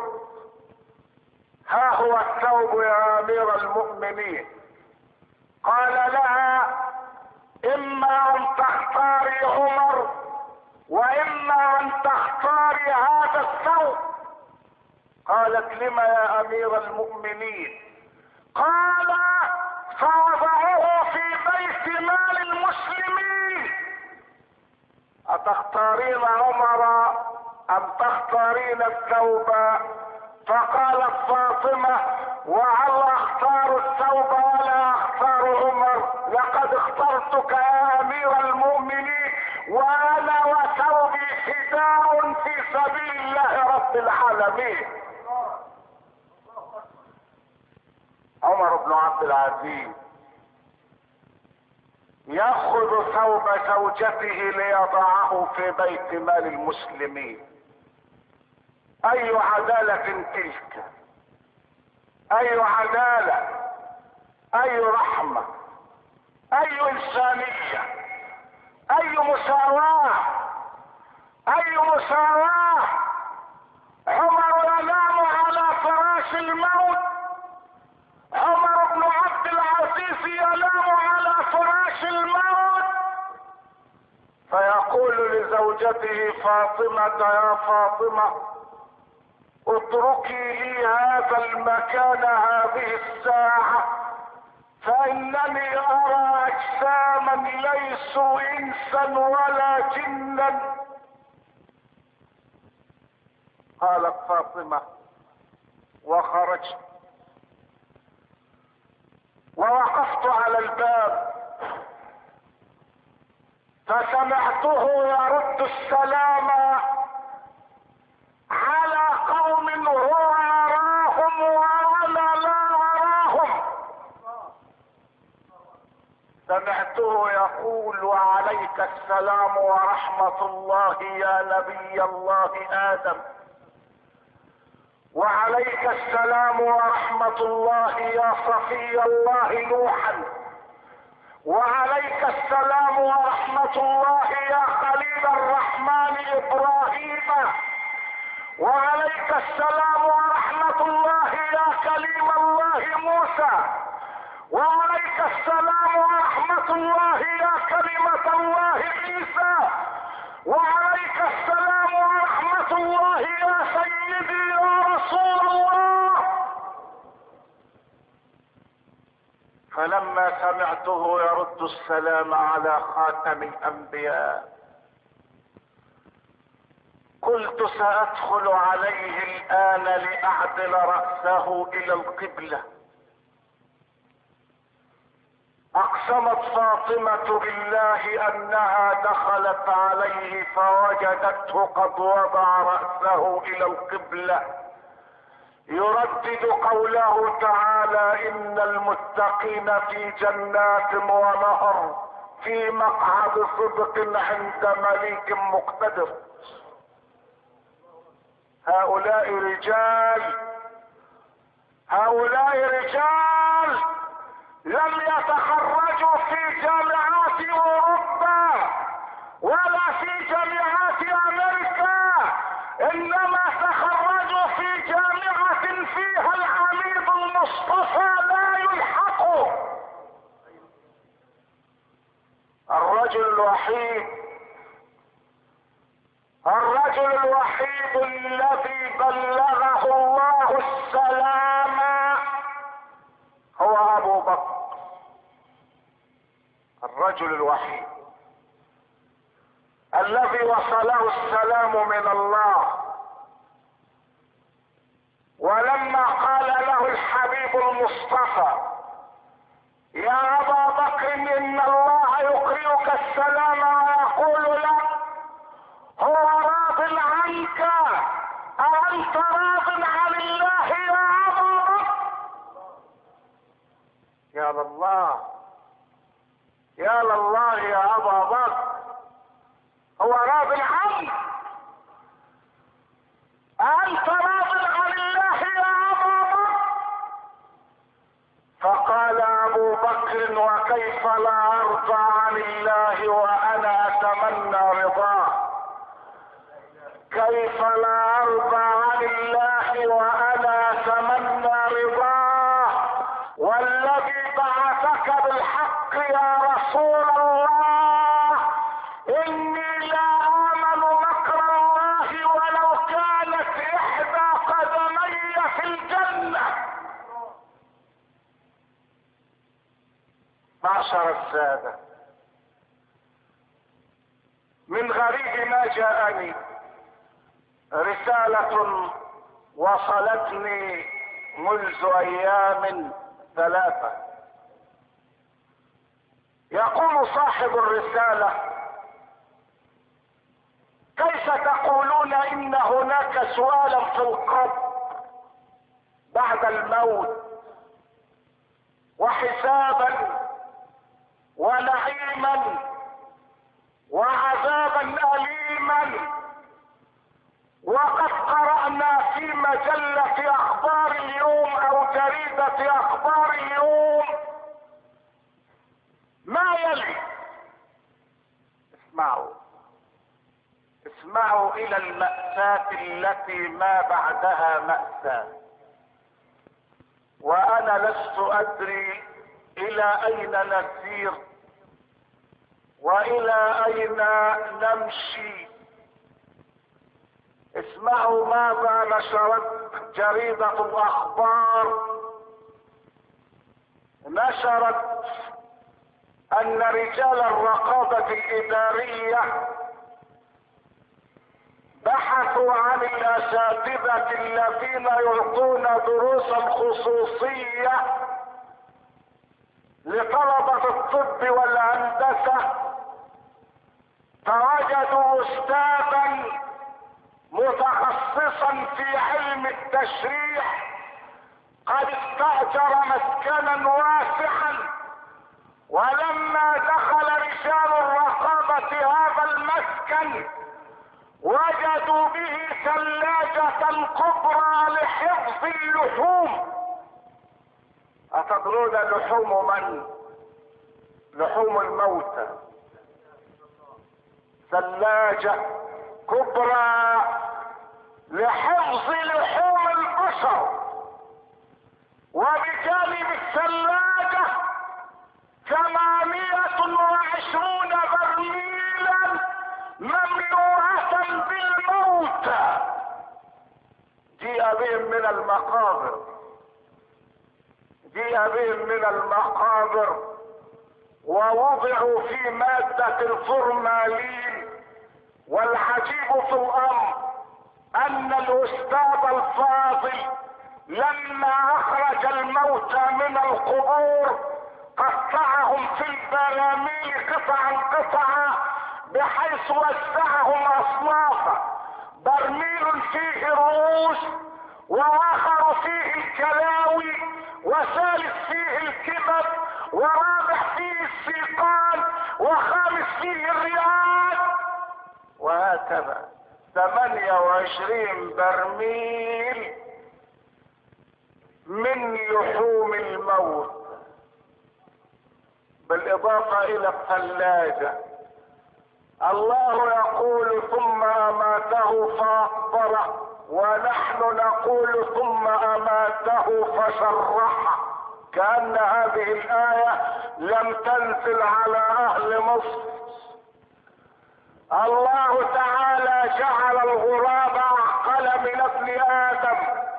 ها هو الثوب يا امير المؤمنين. قال لها اما ان تختاري عمر واما ان تختاري هذا الثوب. قالت لما يا امير المؤمنين؟ قال فوضعه في بيت مال المسلمين. اتختارين عمر ام تختارين الثوب؟ فقالت فاطمة وهل اختار الثوب ولا اختار عمر؟ لقد اخترتك يا امير المؤمنين وانا وثوبي فداء في سبيل الله رب العالمين. عمر بن عبد العزيز ياخذ ثوب زوجته ليضعه في بيت مال المسلمين. اي عدالة تلك، اي عدالة، اي رحمة، اي انسانية، اي مساواة، اي مساواة. عمر ينام على فراش الموت، عمر بن عبد العزيز ينام على فراش الموت فيقول لزوجته فاطمة يا فاطمة اتركي لي هذا المكان هذه الساعة فانني ارى اجساما ليسوا انسا ولا جنا. قالت فاطمة وخرجت ووقفت على الباب فسمعته يرد السلام على قوم هو يراهم وانا لا اراهم. سمعته يقول وعليك السلام ورحمة الله يا نبي الله ادم، وعليك السلام ورحمة الله يا صفي الله نوحا، وعليك السلام ورحمة الله يا خليل الرحمن ابراهيم، وعليك السلام ورحمة الله يا كليم الله موسى، وعليك السلام ورحمة الله يا كلمة الله عيسى، وعليك السلام ورحمة الله يا سيدي يا رسول الله. فلما سمعته يرد السلام على خاتم الانبياء قلت سأدخل عليه الآن لأعدل رأسه إلى القبلة. أقسمت فاطمة بالله أنها دخلت عليه فوجدته قد وضع رأسه إلى القبلة يردد قوله تعالى إن المتقين في جنات ونهر في مقعد صدق عند مليك مقتدر. هؤلاء رجال، هؤلاء رجال لم يتخرجوا في جامعات اوروبا ولا في جامعات امريكا، انما تخرجوا في جامعة فيها العميد المصطفى لا يلحق. الرجل الوحيد الرجل الوحيد الذي بلغه الله السلام هو ابو بكر، الرجل الوحيد الذي وصله السلام من الله. ولما قال له الحبيب المصطفى يا ابا بكر ان الله يقرئك السلام ويقول لك هو راض عنك، أأنت راض عن الله يا أبا بكر؟ يا لله يا لله يا أبا بكر، هو راض عنك؟ أأنت راض عن الله يا أبا بكر؟ فقال أبو بكر وكيف لا أرضى عن الله وأنا أتمنى رضاه، كيف لا ارضى عن الله وانا اتمنى رضاه، والذي بعثك بالحق يا رسول الله اني لا امن مكر الله ولو كانت احدى قدمي في الجنة. معشر السادة، من غريب ما جاءني رسالة وصلتني منذ ايام ثلاثة. يقول صاحب الرسالة كيف تقولون ان هناك سؤالا في القبر بعد الموت وحسابا ونعيما وعذابا أليما، وقد قرأنا في مجلة اخبار اليوم او جريدة اخبار اليوم ما يلي. اسمعوا اسمعوا الى المأساة التي ما بعدها مأساة، وانا لست ادري الى اين نسير والى اين نمشي. اسمعوا ماذا نشرت جريدة الاخبار. نشرت ان رجال الرقابة الادارية بحثوا عن الاساتذة الذين يعطون دروسا خصوصية لطلبة الطب والهندسة، فوجدوا استاذا متخصصا في علم التشريح قد استأجر مسكنا واسعا، ولما دخل رجال الرقابة هذا المسكن وجدوا به ثلاجة كبرى لحفظ اللحوم. أتدرون لحوم من؟ لحوم الموتى. ثلاجة كبرى لحفظ لحوم البشر، وبجانب الثلاجة ثمانية وعشرون برميلا مملوءة بالموتى جيء بهم من المقابر جيء بهم من المقابر ووضعوا في مادة الفورمالين. والعجيب في الامر ان الاستاذ الفاضل لما اخرج الموتى من القبور قطعهم في البراميل قطعا قطعا بحيث وزعهم اصنافا، برميل فيه الرؤوس، واخر فيه الكلاوي، وثالث فيه الكبد، ورابع فيه السيقان، وخامس فيه الرئات، وهكذا. ثمانية وعشرين برميل من لحوم الموت، بالاضافة الى الثلاجة. الله يقول ثم اماته فاقبره، ونحن نقول ثم اماته فشرحه، كأن هذه الآية لم تنزل على اهل مصر. الله تعالى جعل الغراب اعقل من ابن ادم،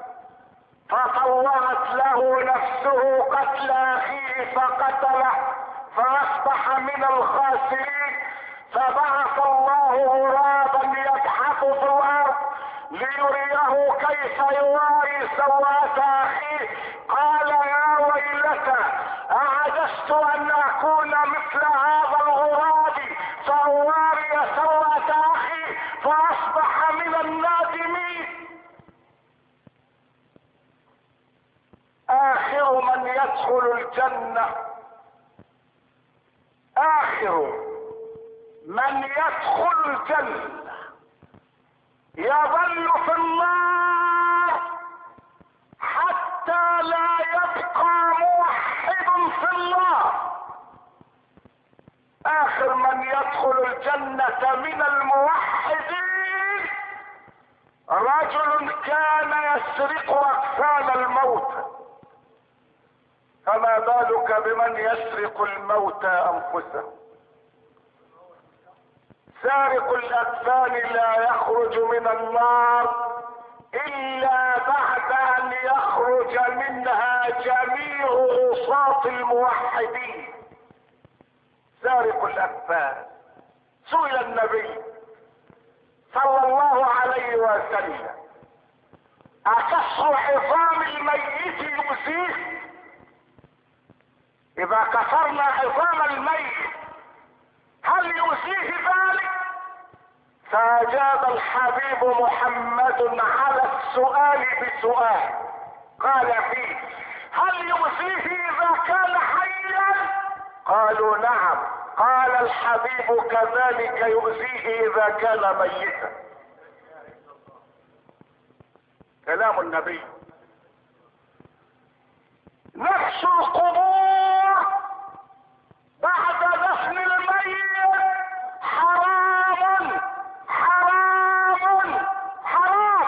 فطوعت له نفسه قتل اخيه فقتله فاصبح من الخاسرين، فبعث الله غرابا يبحث في الارض ليريه كيف يواري سوءة اخيه. قال يا ويلتى اعجزت ان اكون مثل هذا الغراب فاواري سوءة اخي فاصبح من النادمين. اخر من يدخل الجنة، اخر من يدخل الجنة يظل في النار حتى لا يبقى موحد في الله. اخر من يدخل الجنة من الموحدين رجل كان يسرق اجسام الموتى، فما بالك بمن يسرق الموتى انفسهم. سارق الاجسام لا يخرج من النار الا بعد ان يخرج منها جميع عصاة الموحدين. سارق الاجسام سئل النبي صلى الله عليه وسلم اكسر عظام الميت يؤذيه؟ اذا كسرنا عظام الميت هل يؤذيه ذلك؟ فاجاب الحبيب محمد على السؤال بسؤال، قال فيه هل يؤذيه اذا كان حيا؟ قالوا نعم. قال الحبيب كذلك يؤذيه اذا كان ميتا. كلام النبي. نفس القبور بعد دفن الميت حرام حرام حرام،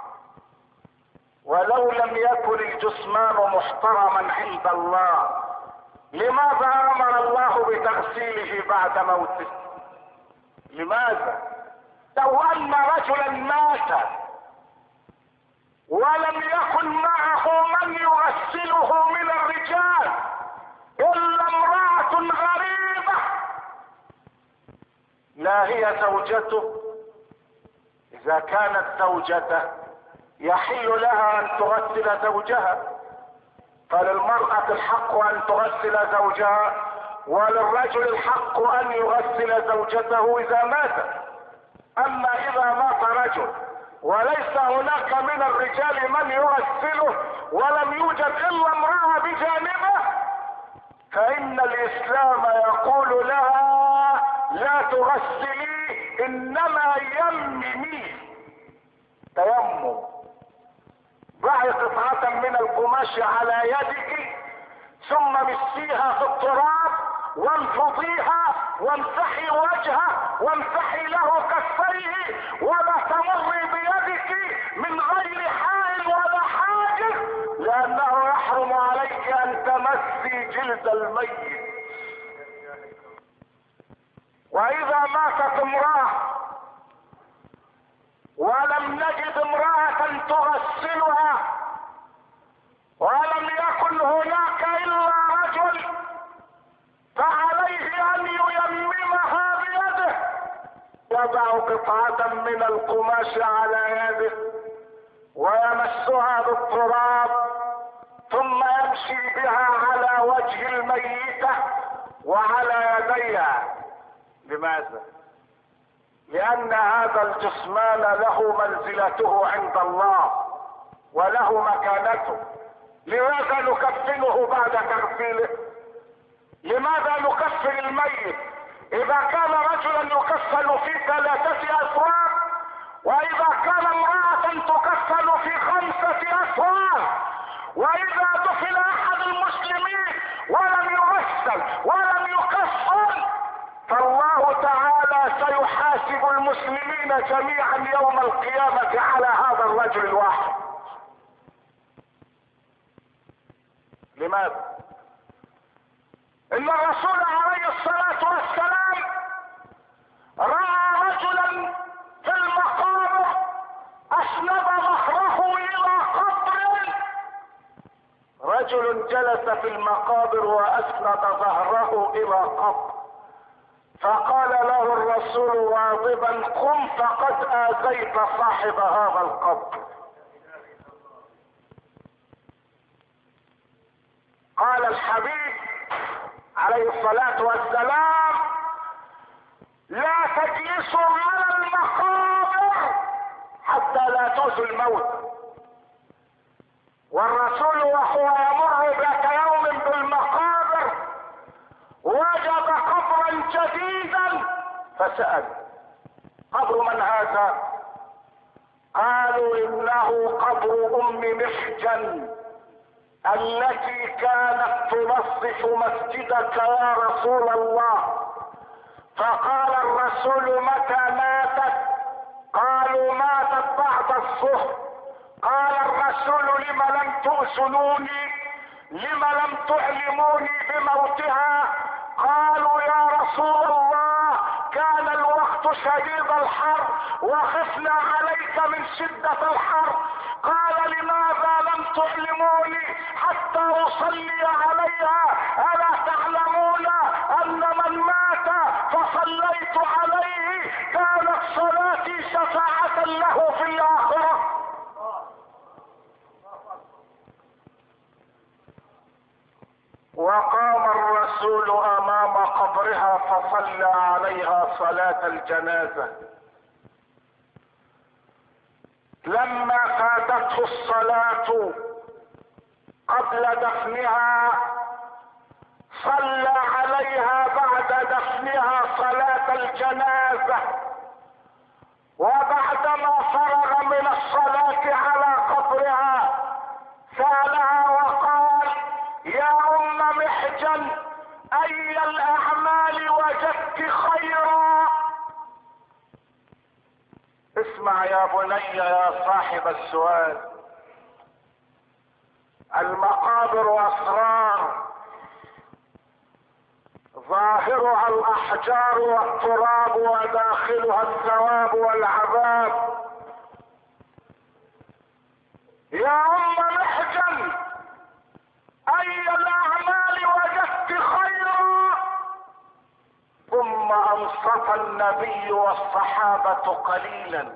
ولو لم يكن الجثمان محترما عند الله لماذا امر الله بتغسيله بعد موته؟ لماذا؟ لو ان رجلا مات ولم يكن معه من يغسله من الرجال الا امرأة غريبة، لا هي زوجته، اذا كانت زوجته يحل لها ان تغسل زوجها، فللمرأة الحق ان تغسل زوجها وللرجل الحق ان يغسل زوجته اذا مات. اما اذا مات رجل وليس هناك من الرجال من يغسله ولم يوجد الا امرأة بجانبه، فان الاسلام يقول لها لا تغسلي انما يممي تيمم. ضعي قطعة من القماش على يدك ثم مسيها في التراب وانفضيها وامسحي وجهه وامسحي له كفيه ولا تمري بيدك من غير حائل ولا حاجز، لانه يحرم عليك ان تمسي جلد الميت. واذا ماتت امرأة ولم نجد امرأة تغسلها ولم يكن هناك الا رجل فعليه ان ييممها بيده، يضع قطعة من القماش على يده ويمسها بالتراب ثم يمشي بها على وجه الميتة وعلى يديها. لماذا؟ لان هذا الجسمان له منزلته عند الله وله مكانته. لماذا نكفنه بعد تغسيله؟ لماذا نكفن الميت؟ اذا كان رجلا يكفن في ثلاثة اسواق واذا كان امرأة تكفن في خمسة اسوار، واذا دفن احد المسلمين ولم يغسل ولم يكفن، فالله تعالى سيحاسب المسلمين جميعا يوم القيامة على هذا الرجل الواحد. لماذا؟ ان الرسول عليه الصلاة والسلام رأى رجلا في المقابر اسند ظهره الى قبر، رجل جلس في المقابر واسند ظهره الى قبر، فقال له الرسول واضبا قم فقد آذيت صاحب هذا القبر. قال الحبيب عليه الصلاة والسلام لا تجلسوا على المقابر حتى لا تؤذوا الموت. والرسول وهو يمر ذات يوم بالمقابر وجد قبرا جديدا فسأل قبر من هذا؟ قالوا انه قبر ام محجن التي كانت تنظف مسجدك يا رسول الله. فقال الرسول متى ماتت؟ قالوا ماتت بعد الصبح. قال الرسول لم لم تؤذنوني؟ لم لم تعلموني بموتها؟ قالوا يا رسول الله كان الوقت شديد الحر وخفنا عليك من شدة الحر. قال لماذا لم تعلموني حتى اصلي عليها؟ الا تعلمون ان من مات فصليت عليه كانت صلاتي شفاعة له في الاخرة؟ وقام الرسول امام قبرها فصلى عليها صلاة الجنازة. لما فاتته الصلاة قبل دفنها صلى عليها بعد دفنها صلاة الجنازة، وبعدما فرغ من الصلاة على قبرها سألها وقال يا ام محجن اي الاعمال وجدت خيرا؟ اسمع يا بني يا صاحب السؤال، المقابر اسرار ظاهرها الاحجار والتراب وداخلها الثواب والعذاب. يا ام محجن اي الاعمال وجدت خيرا؟ ثم انصت النبي والصحابة قليلا،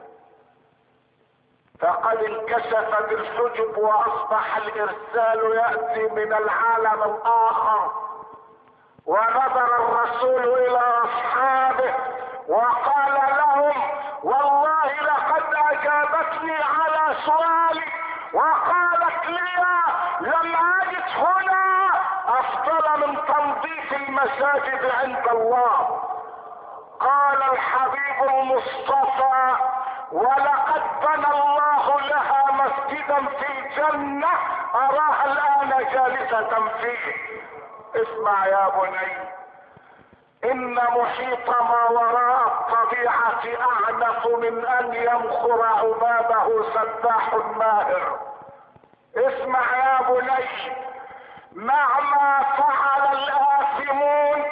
فقد انكشفت الحجب واصبح الارسال يأتي من العالم الاخر. ونظر الرسول الى اصحابه وقال لهم والله لقد اجابتني على سؤالي وقالت لي لم اجد هنا افضل من تنظيف المساجد عند الله. قال الحبيب المصطفى ولقد بنى الله لها مسجدا في الجنة اراها الان جالسة فيه. اسمع يا بني، ان محيط ما وراء الطبيعة اعنف من ان يمخر عبابه سباح ماهر. اسمع يا بني، مهما فعل الآثمون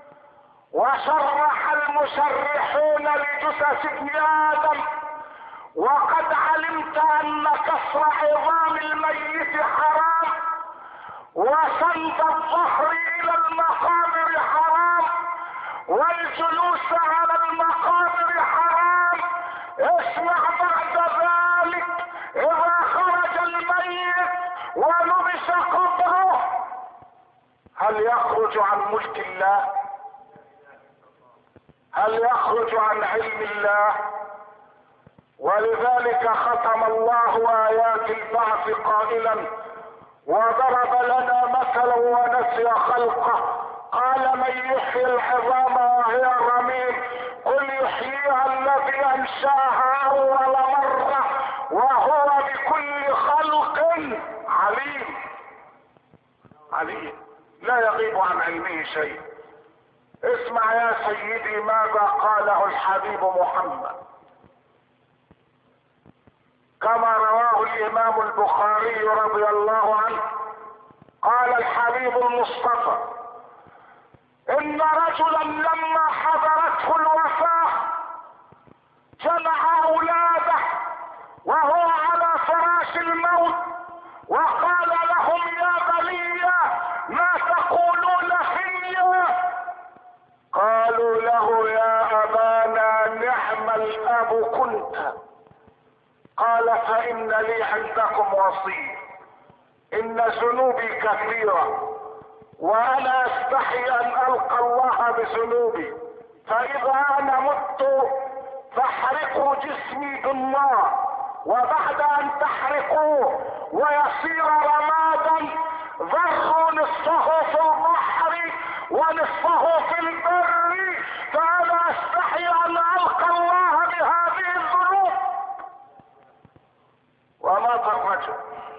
وشرح المشرحون لجثث ابن آدم وقد علمت ان كسر عظام الميت حرام وسند الظهر الى المقابر حرام والجلوس على المقابر حرام. اسمع بعد ذلك اذا خرج الميت ولبس قبره هل يخرج عن ملك الله؟ هل يخرج عن علم الله؟ ولذلك ختم الله آيات البعث قائلا وضرب لنا مثلا ونسي خلقه قال من يحيي العظام وهي رميم؟ قل يحييها الذي انشاها اول مرة وهو بكل خلق عليم. عليم لا يغيب عن علمه شيء. اسمع يا سيدي ماذا قاله الحبيب محمد كما رواه الامام البخاري رضي الله عنه. قال الحبيب المصطفى ان رجلا لما حضرته الوفاة جمع اولاده وهو على فراش الموت وقال لهم يا بني ما تقولون في؟ قالوا له يا ابانا نعم الاب كنت. قال فان لي عندكم وصية، ان ذنوبي كثيرة وانا استحي ان القى الله بذنوبي، فاذا انا مت فاحرقوا جسمي بالنار، وبعد ان تحرقوه ويصير رمادا ذروا نصفه في البحر ونصفه في البر، فانا استحي ان القى الله بهذه الذنوب. ومات الرجل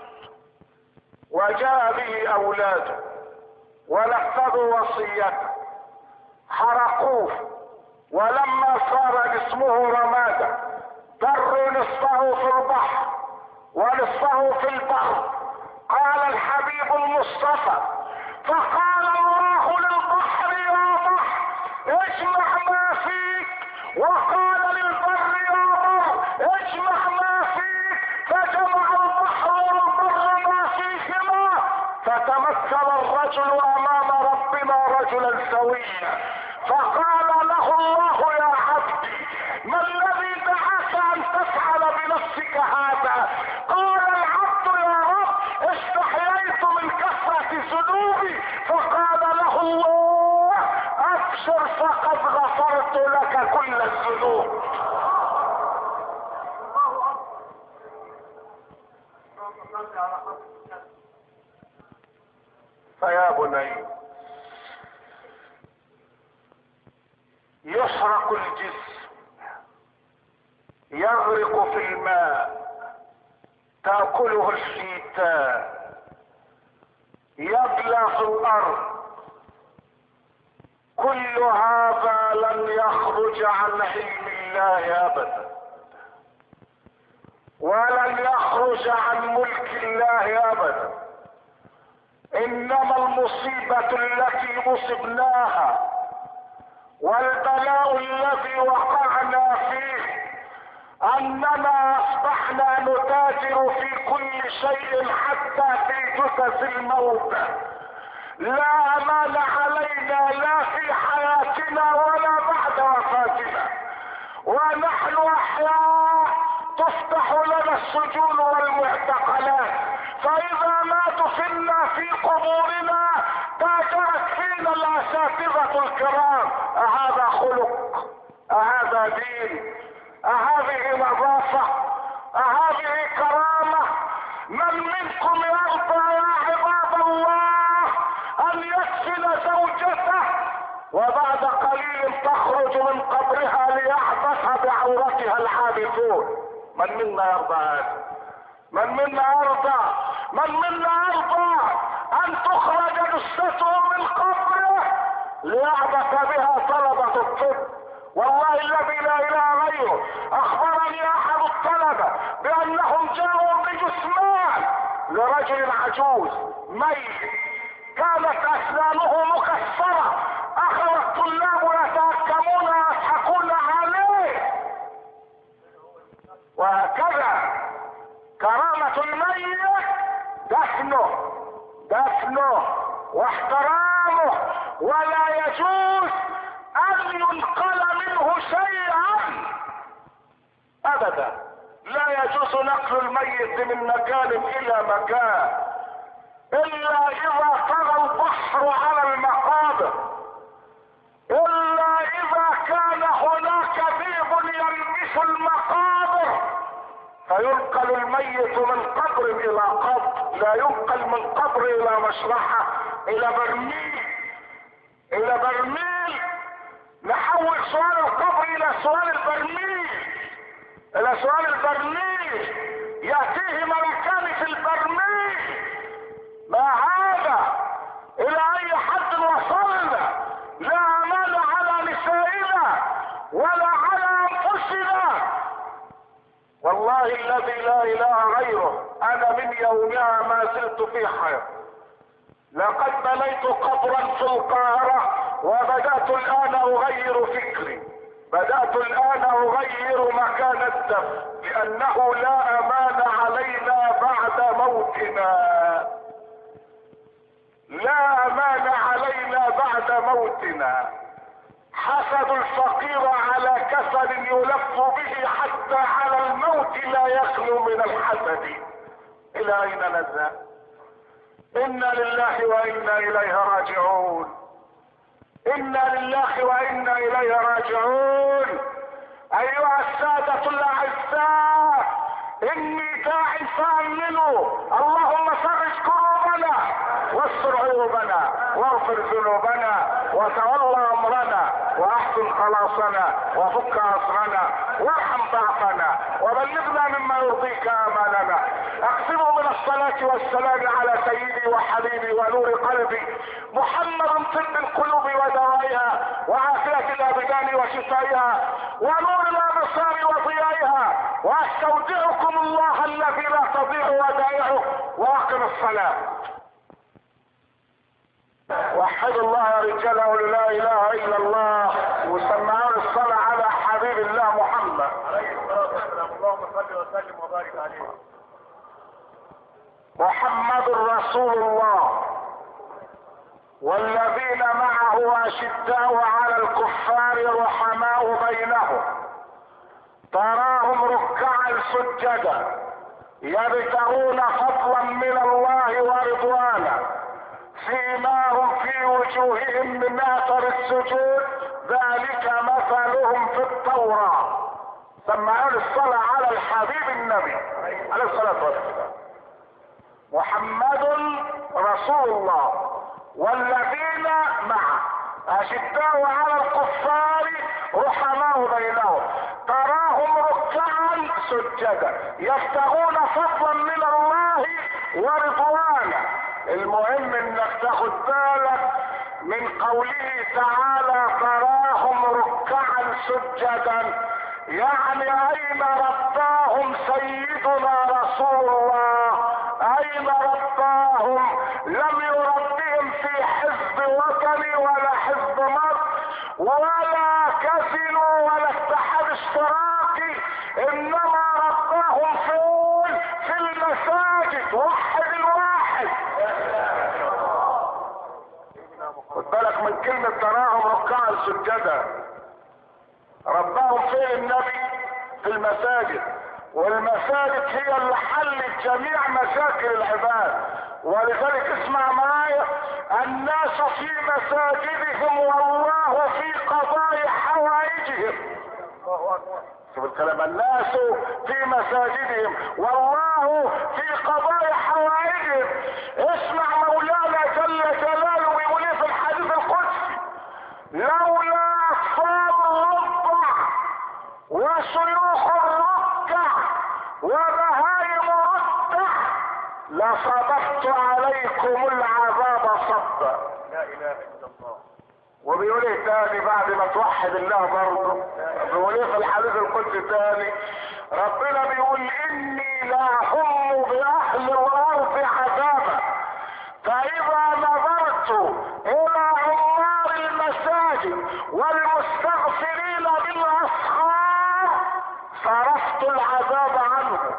وجاء به اولاده ونفذوا وصيته، حرقوه، ولما صار جسمه رمادا ذروا نصفه في البحر ونصفه في البر. قال الحبيب المصطفى فقال الله للبحر يا بحر اجمع ما فيك، وقال للبر يا بر اجمع ما فيك، فجمع البحر والبر ما فيهما، فتمثل الرجل امام ربنا رجلا سويا، فقال له الله يا عبدي ما الذي دعاك ان تفعل بنفسك هذا؟ قال العبد يا رب استحييت من كثرة ذنوبي، فقال له الله ابشر فقد غفرت لك كل الذنوب. فيا بني يحرق الجسم يغرق في الماء تأكله الحيتان يبلى في الارض، كل هذا لن يخرج عن علم الله ابدا، ولن يخرج عن ملك الله ابدا. انما المصيبة التي اصبناها والبلاء الذي وقعنا فيه اننا اصبحنا نتاجر في كل شيء حتى في جثث الموتى. لا امان علينا لا في حياتنا ولا بعد وفاتنا، ونحن احياء تفتح لنا السجون والمعتقلات، فاذا ما دفنا في قبورنا تاجرت فينا الاساتذة الكرام. اهذا خلق؟ اهذا دين؟ اهذه نظافة؟ اهذه كرامة؟ من منكم يرضى يا عباد الله ان يدفن زوجته وبعد قليل تخرج من قبرها ليعبث بعورتها العابثون؟ من منا يرضى هذا؟ من منا يرضى من منا يرضى ان تخرج جثته من قبره ليعبث بها طلبة الطب؟ والله الذي لا اله غيره اخبرني احد الطلبة بانهم جاءوا بجثمان لرجل عجوز ميت كانت اسنانه مكسرة، اخذ الطلاب يتهكمون ويضحكون عليه. وهكذا كرامة الميت دفنه دفنه واحترامه، ولا يجوز ان ينقل منه شيئا ابدا. لا يجوز نقل الميت من مكان الى مكان الا اذا طغى البحر على المقابر، الا اذا كان هناك ذئب يلبس المقابر فينقل الميت من قبر الى قبر، لا ينقل من قبر الى مشرحة الى برميل. الى برميل، نحول سؤال القبر الى سؤال البرميل، الى سؤال البرميل، يأتيه ملكان في البرميل. ما هذا؟ الى اي حد وصلنا؟ لا امان على نسائنا ولا على انفسنا. والله الذي لا اله غيره انا من يومها ما زلت في حياة. لقد بنيت قبرا في القاهرة وبدأت الان اغير فكري، بدأت الان اغير مكان الدفن، لانه لا امان علينا بعد موتنا، لا امان علينا بعد موتنا. حسد الفقير على كسل يلف به حتى على الموت لا يخلو من الحسد. الى اين نذهب؟ انا لله وانا اليه راجعون، انا لله وانا اليه راجعون. ايها السادة الاعزاء، اني داع فامنوا، اللهم فرج كروبنا واستر عيوبنا واغفر ذنوبنا وتولى امرنا واحسن خلاصنا وفك اسرنا وارحم ضعفنا وبلغنا مما يرضيك امالنا. اقسموا من الصلاة والسلام على سيدي وحبيبي ونور قلبي محمد طب القلوب ودوائها وعافية الابدان وشفائها ونور الابصار وضيائها، واستودعكم الله الذي لا تضيع ودائعه، واقم الصلاة. وحدوا الله يا رجال، قولوا لا اله الا الله، وسمعوا الصلاة على حبيب الله محمد عليه الصلاة والسلام. اللهم صل وسلم وبارك عليه. محمد رسول الله والذين معه اشداء على الكفار رحماء بينهم، تراهم ركعا سجدا يبتغون فضلا من الله ورضوانا، سيماهم في وجوههم من اثر السجود، ذلك مثلهم في التوراة. سمعون الصلاة على الحبيب النبي عليه الصلاة والسلام. محمد رسول الله والذين معه اشداء على الكفار رحماء بينهم، تراهم ركعا سجدا يبتغون فضلا من الله ورضوانا. المهم انك تاخد بالك من قوله تعالى تراهم ركعا سجدا، يعني اين رباهم سيدنا رسول الله؟ اين رباهم؟ لم يربهم في حزب وطني ولا حزب مصر ولا كسلوا ولا اتحاد اشتراكي، انما رباهم فين؟ في المساجد. وحد الواحد. خد بالك من كلمة تراهم ركعا سجدا. رباهم فين النبي؟ في المساجد، والمساجد هي اللي حلت جميع مشاكل العباد. ولذلك اسمع معايا، الناس في مساجدهم والله في قضاء حوائجهم. شوف الكلام، الناس في مساجدهم والله في قضاء حوائجهم. اسمع مولانا جل جلاله بيقول ايه في الحديث القدسي: لولا اطفال الرضع وشيوخ الركع وبهايم الرتع لصببت عليكم العذاب صبا. لا اله الا الله. وبيقول ايه تاني بعد ما توحد الله برضه؟ بيقول ايه في الحديث القدسي تاني؟ ربنا بيقول اني لا هم باهل الارض عذابا، فاذا نظرت الى عمار المساجد والمستغفرين بالاسحار صرفت العذاب عنهم.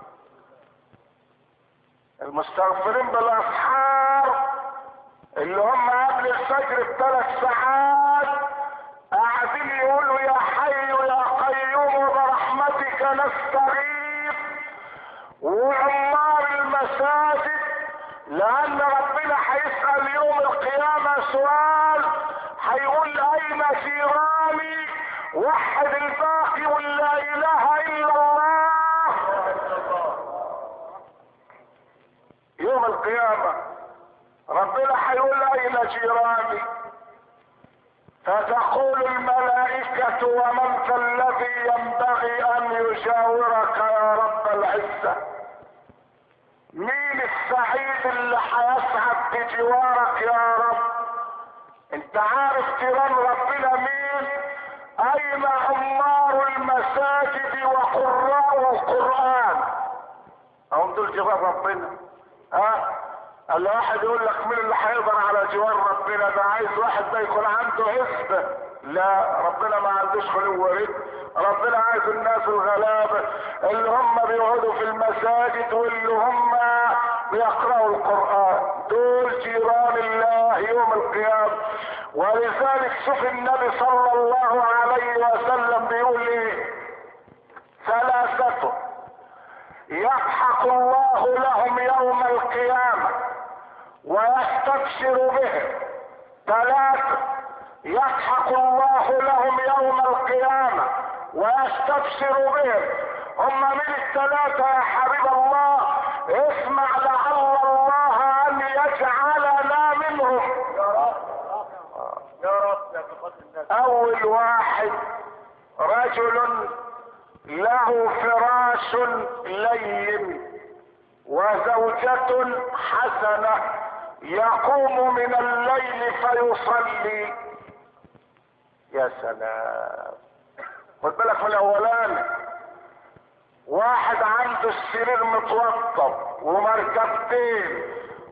المستغفرين بالاسحار اللي هم قبل الفجر بثلاث ساعات قاعدين يقولوا يا حي يا قيوم برحمتك نستغيث. وعمار المساجد لان ربنا هيسأل يوم القيامة سؤال، هيقول اين جيراني؟ وحد الباقي ولا اله الا الله. يوم القيامة ربنا هيقول اين جيراني؟ فتقول الملائكة ومن ذا الذي ينبغي ان يجاورك يا رب العزة؟ مين السعيد اللي هيسعد بجوارك يا رب؟ انت عارف جيران ربنا مين؟ اين عمار المساجد وقراء القرآن؟ هم دول جيران ربنا. ها الواحد يقول لك مين اللي هيقدر على جوار ربنا؟ ده عايز واحد ده يكون عنده عزة. لا، ربنا ما عندوش خلو ورد. ربنا عايز الناس الغلابة اللي هم بيقعدوا في المساجد واللي هم بيقرأوا القرآن، دول جيران الله يوم القيامة. ولذلك شوف النبي صلى الله عليه وسلم بيقول ايه؟ ثلاثة يضحك الله لهم يوم القيامة ويستبشر بهم. ثلاثة يضحك الله لهم يوم القيامة ويستبشر بهم. هم من الثلاثة يا حبيب الله؟ اسمع لعل الله ان يجعلنا منهم يا رب يا رب يا الناس. اول واحد رجل له فراش لين وزوجة حسنة يقوم من الليل فيصلي. يا سلام. خد بالك من الاولاني، واحد عنده السرير متوضب ومركبتين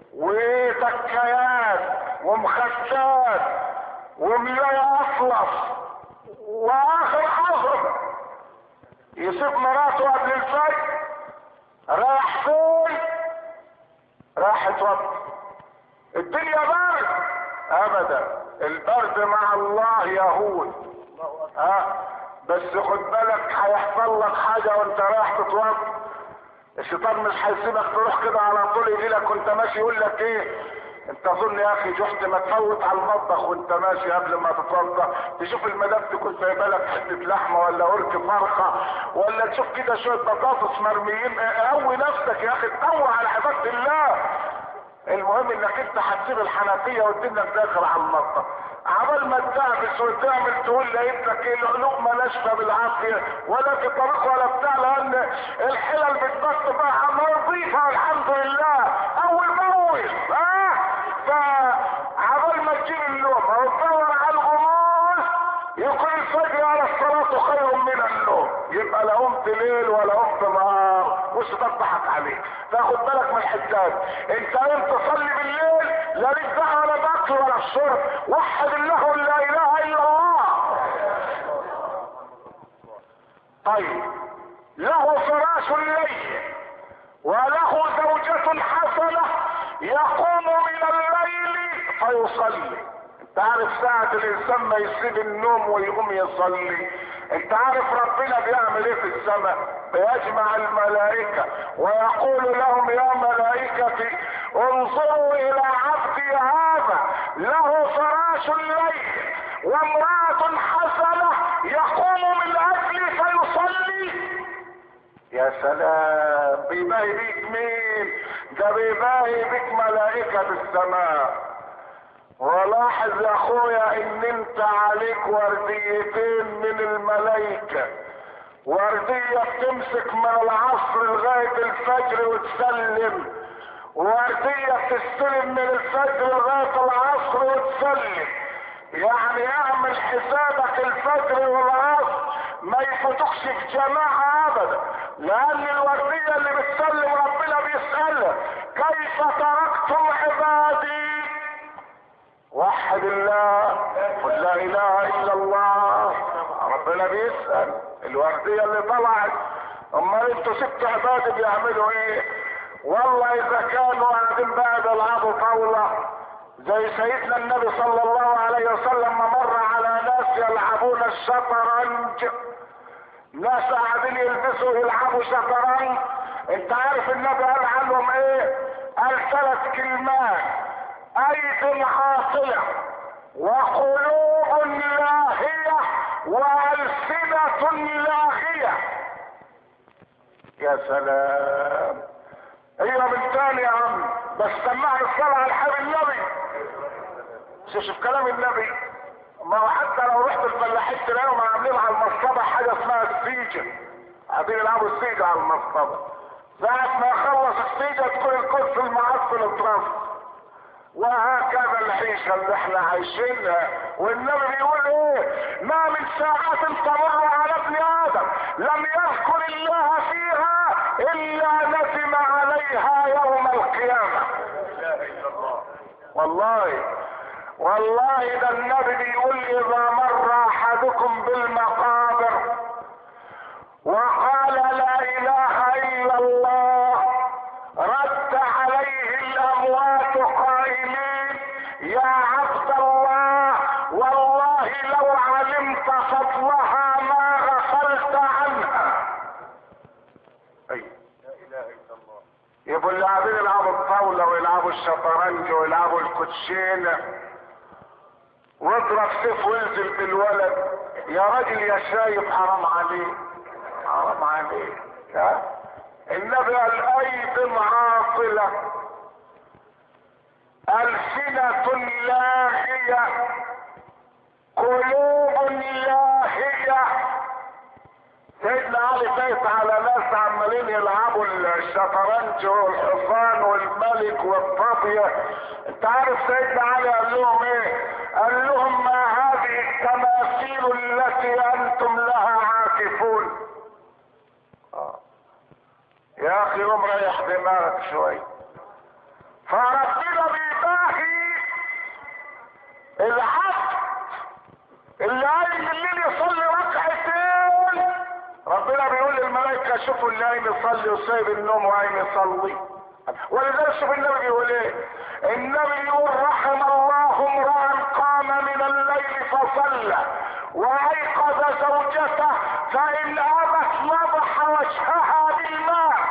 وتكيات ومخدات وملاية اطلس واخر عظم، يسيب مراته قبل الفجر رايح فين؟ راح يتوضا. الدنيا برد؟ ابدا، البرد مع الله يهون. ها بس خد بالك هيحصل لك حاجه وانت رايح تتوضا. الشيطان مش هيسيبك تروح كده على طول، يجي لك وانت ماشي يقول لك ايه؟ انت اظن يا اخي جحت ما تفوت على المطبخ وانت ماشي قبل ما تتوضا، تشوف المدام تكون سايبه لك حته لحمه ولا ورك فرخه، ولا تشوف كده شويه بطاطس مرميين. قوي نفسك يا اخي، تقوي على عباده الله. المهم انك انت هتسيب الحنفيه وتنك داخل على المطبخ، عمال ما تدعبس وتعمل تقول لابنك ايه لقمه ناشفه بالعافيه ولا في طريق ولا بتاع، لان الحلل بتبط بقى نظيفه والحمد لله اول باول. ها فعمال ما تجيب اللقمه وتدور على الغموس، يكون الفجر على الصلاه خير من النوم، يبقى لا قمت ليل ولا قمت نهار وش تضحك عليك. فاخد بالك من الحجاج، انت قمت تصلي بالليل لا ليك دعوه ولا باكل ولا الشرب، وحد الله لا اله الا الله. طيب له فراش لين وله زوجة حسنة يقوم من الليل فيصلي. انت عارف ساعة الانسان ما يسيب النوم ويقوم يصلي، انت عارف ربنا بيعمل ايه في السماء؟ بيجمع الملائكة ويقول لهم يا ملائكتي انظروا الى عبدي هذا له فراش الليل وامرأة حسنة يقوم من اجلي فيصلي. يا سلام، بيباهي بيك مين؟ ده بيباهي بيك ملائكة السماء. ولاحظ يا اخويا ان انت عليك ورديتين من الملائكة، وردية بتمسك من العصر لغاية الفجر وتسلم، وردية بتستلم من الفجر لغاية العصر وتسلم. يعني اعمل حسابك الفجر والعصر ما يفوتكش في جماعة ابدا، لان الوردية اللي بتسلم ربنا بيسألها كيف تركتم عبادي؟ وحد الله، قل لا اله الا الله. ربنا بيسأل الوردية اللي طلعت امال انتوا ست عباد بيعملوا ايه؟ والله اذا كانوا قاعدين بقى بيلعبوا طاولة زي سيدنا النبي صلى الله عليه وسلم ما مر على ناس يلعبون الشطرنج، ناس قاعدين يلبسوا يلعبوا شطرنج. انت عارف النبي قال عنهم ايه؟ قال ثلاث كلمات: ايد عاطلة وقلوب لاهية والسنة لاغية. يا سلام، هي من تاني يا عم، بس سمعني الصلاة على الحبيب النبي. شوف كلام النبي ما هو حتى لو رحت الفلاحين تلاقيهم عاملين على المصطبة حاجة اسمها السيجة، قاعدين يلعبوا السيجة على المصطبة. ساعة ما يخلص السيجة تكون القدس المعسل اترفض. وهكذا العيشة اللي احنا عايشينها. والنبي بيقول ايه؟ ما من ساعة تمر على ابن ادم لم يذكر الله فيها الا ندم عليها يوم القيامة. والله والله ده النبي بيقول اذا مر احدكم بالمقابر وقال لا اله الا الله رد عليه الاموات قائلين يا عبد الله والله لو علمت فضلها ما غفلت عنها. اي لا اله الا الله. يبقوا اللي قاعدين يلعبوا الطاوله ويلعبوا الشطرنج ويلعبوا الكوتشينه واضرب سيف وانزل بالولد، يا راجل يا شايب حرام عليك حرام عليك. ها النبي قال ايد عاطله السنة لاهية قلوب لاهية. سيدنا علي فايت على ناس عمالين يلعبوا الشطرنج والحصان والملك والطابية. انت عارف سيدنا علي قال لهم ايه؟ قال لهم ما هذه التماثيل التي انتم لها عاكفون. آه. يا اخي قوم ريح دماغك شوي. فربنا بيباهي العبد اللي قايم بالليل يصلي ركعتين. ربنا بيقول للملائكة شوفوا اللي قايم يصلي وسايب النوم وقايم يصلي. ولذلك شوف النبي بيقول ايه؟ النبي يقول رحم الله امرأ قام من الليل فصلى وايقظ زوجته فان ابت نضح وجهها بالماء.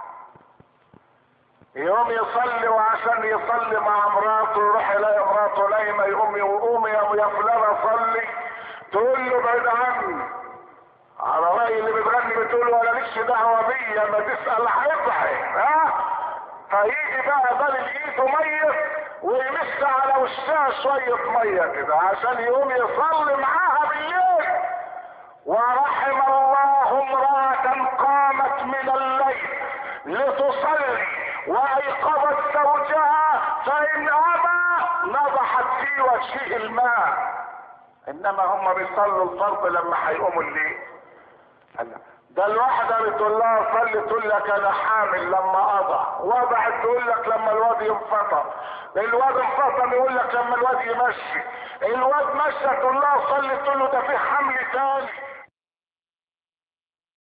يقوم يصلي وعشان يصلي مع مراته يروح يلاقي مراته نايمه يقوم يقوم يا فلان صلي، تقول له بعيد عني. على راي اللي بتغني بتقول له ولا لكش دعوه بيا ما تسال هيضحك. ها فيجي بقى بال ايده ميه ويمس على وشها شويه ميه كده عشان يقوم يصلي معاها بالليل. ورحم الله امراه قامت من الليل لتصلي وايقظت زوجها فان ابى نضحت في وجهه الماء. انما هم بيصلوا الفرض لما هيقوموا الليل. ده الواحده بتقول لها صلي تقول لك انا حامل لما اضع، وضعت تقول لك لما الواد ينفطر، الواد انفطر يقول لك لما الواد يمشي، الواد مشى تقول لها صلي تقول له ده في حمل تاني.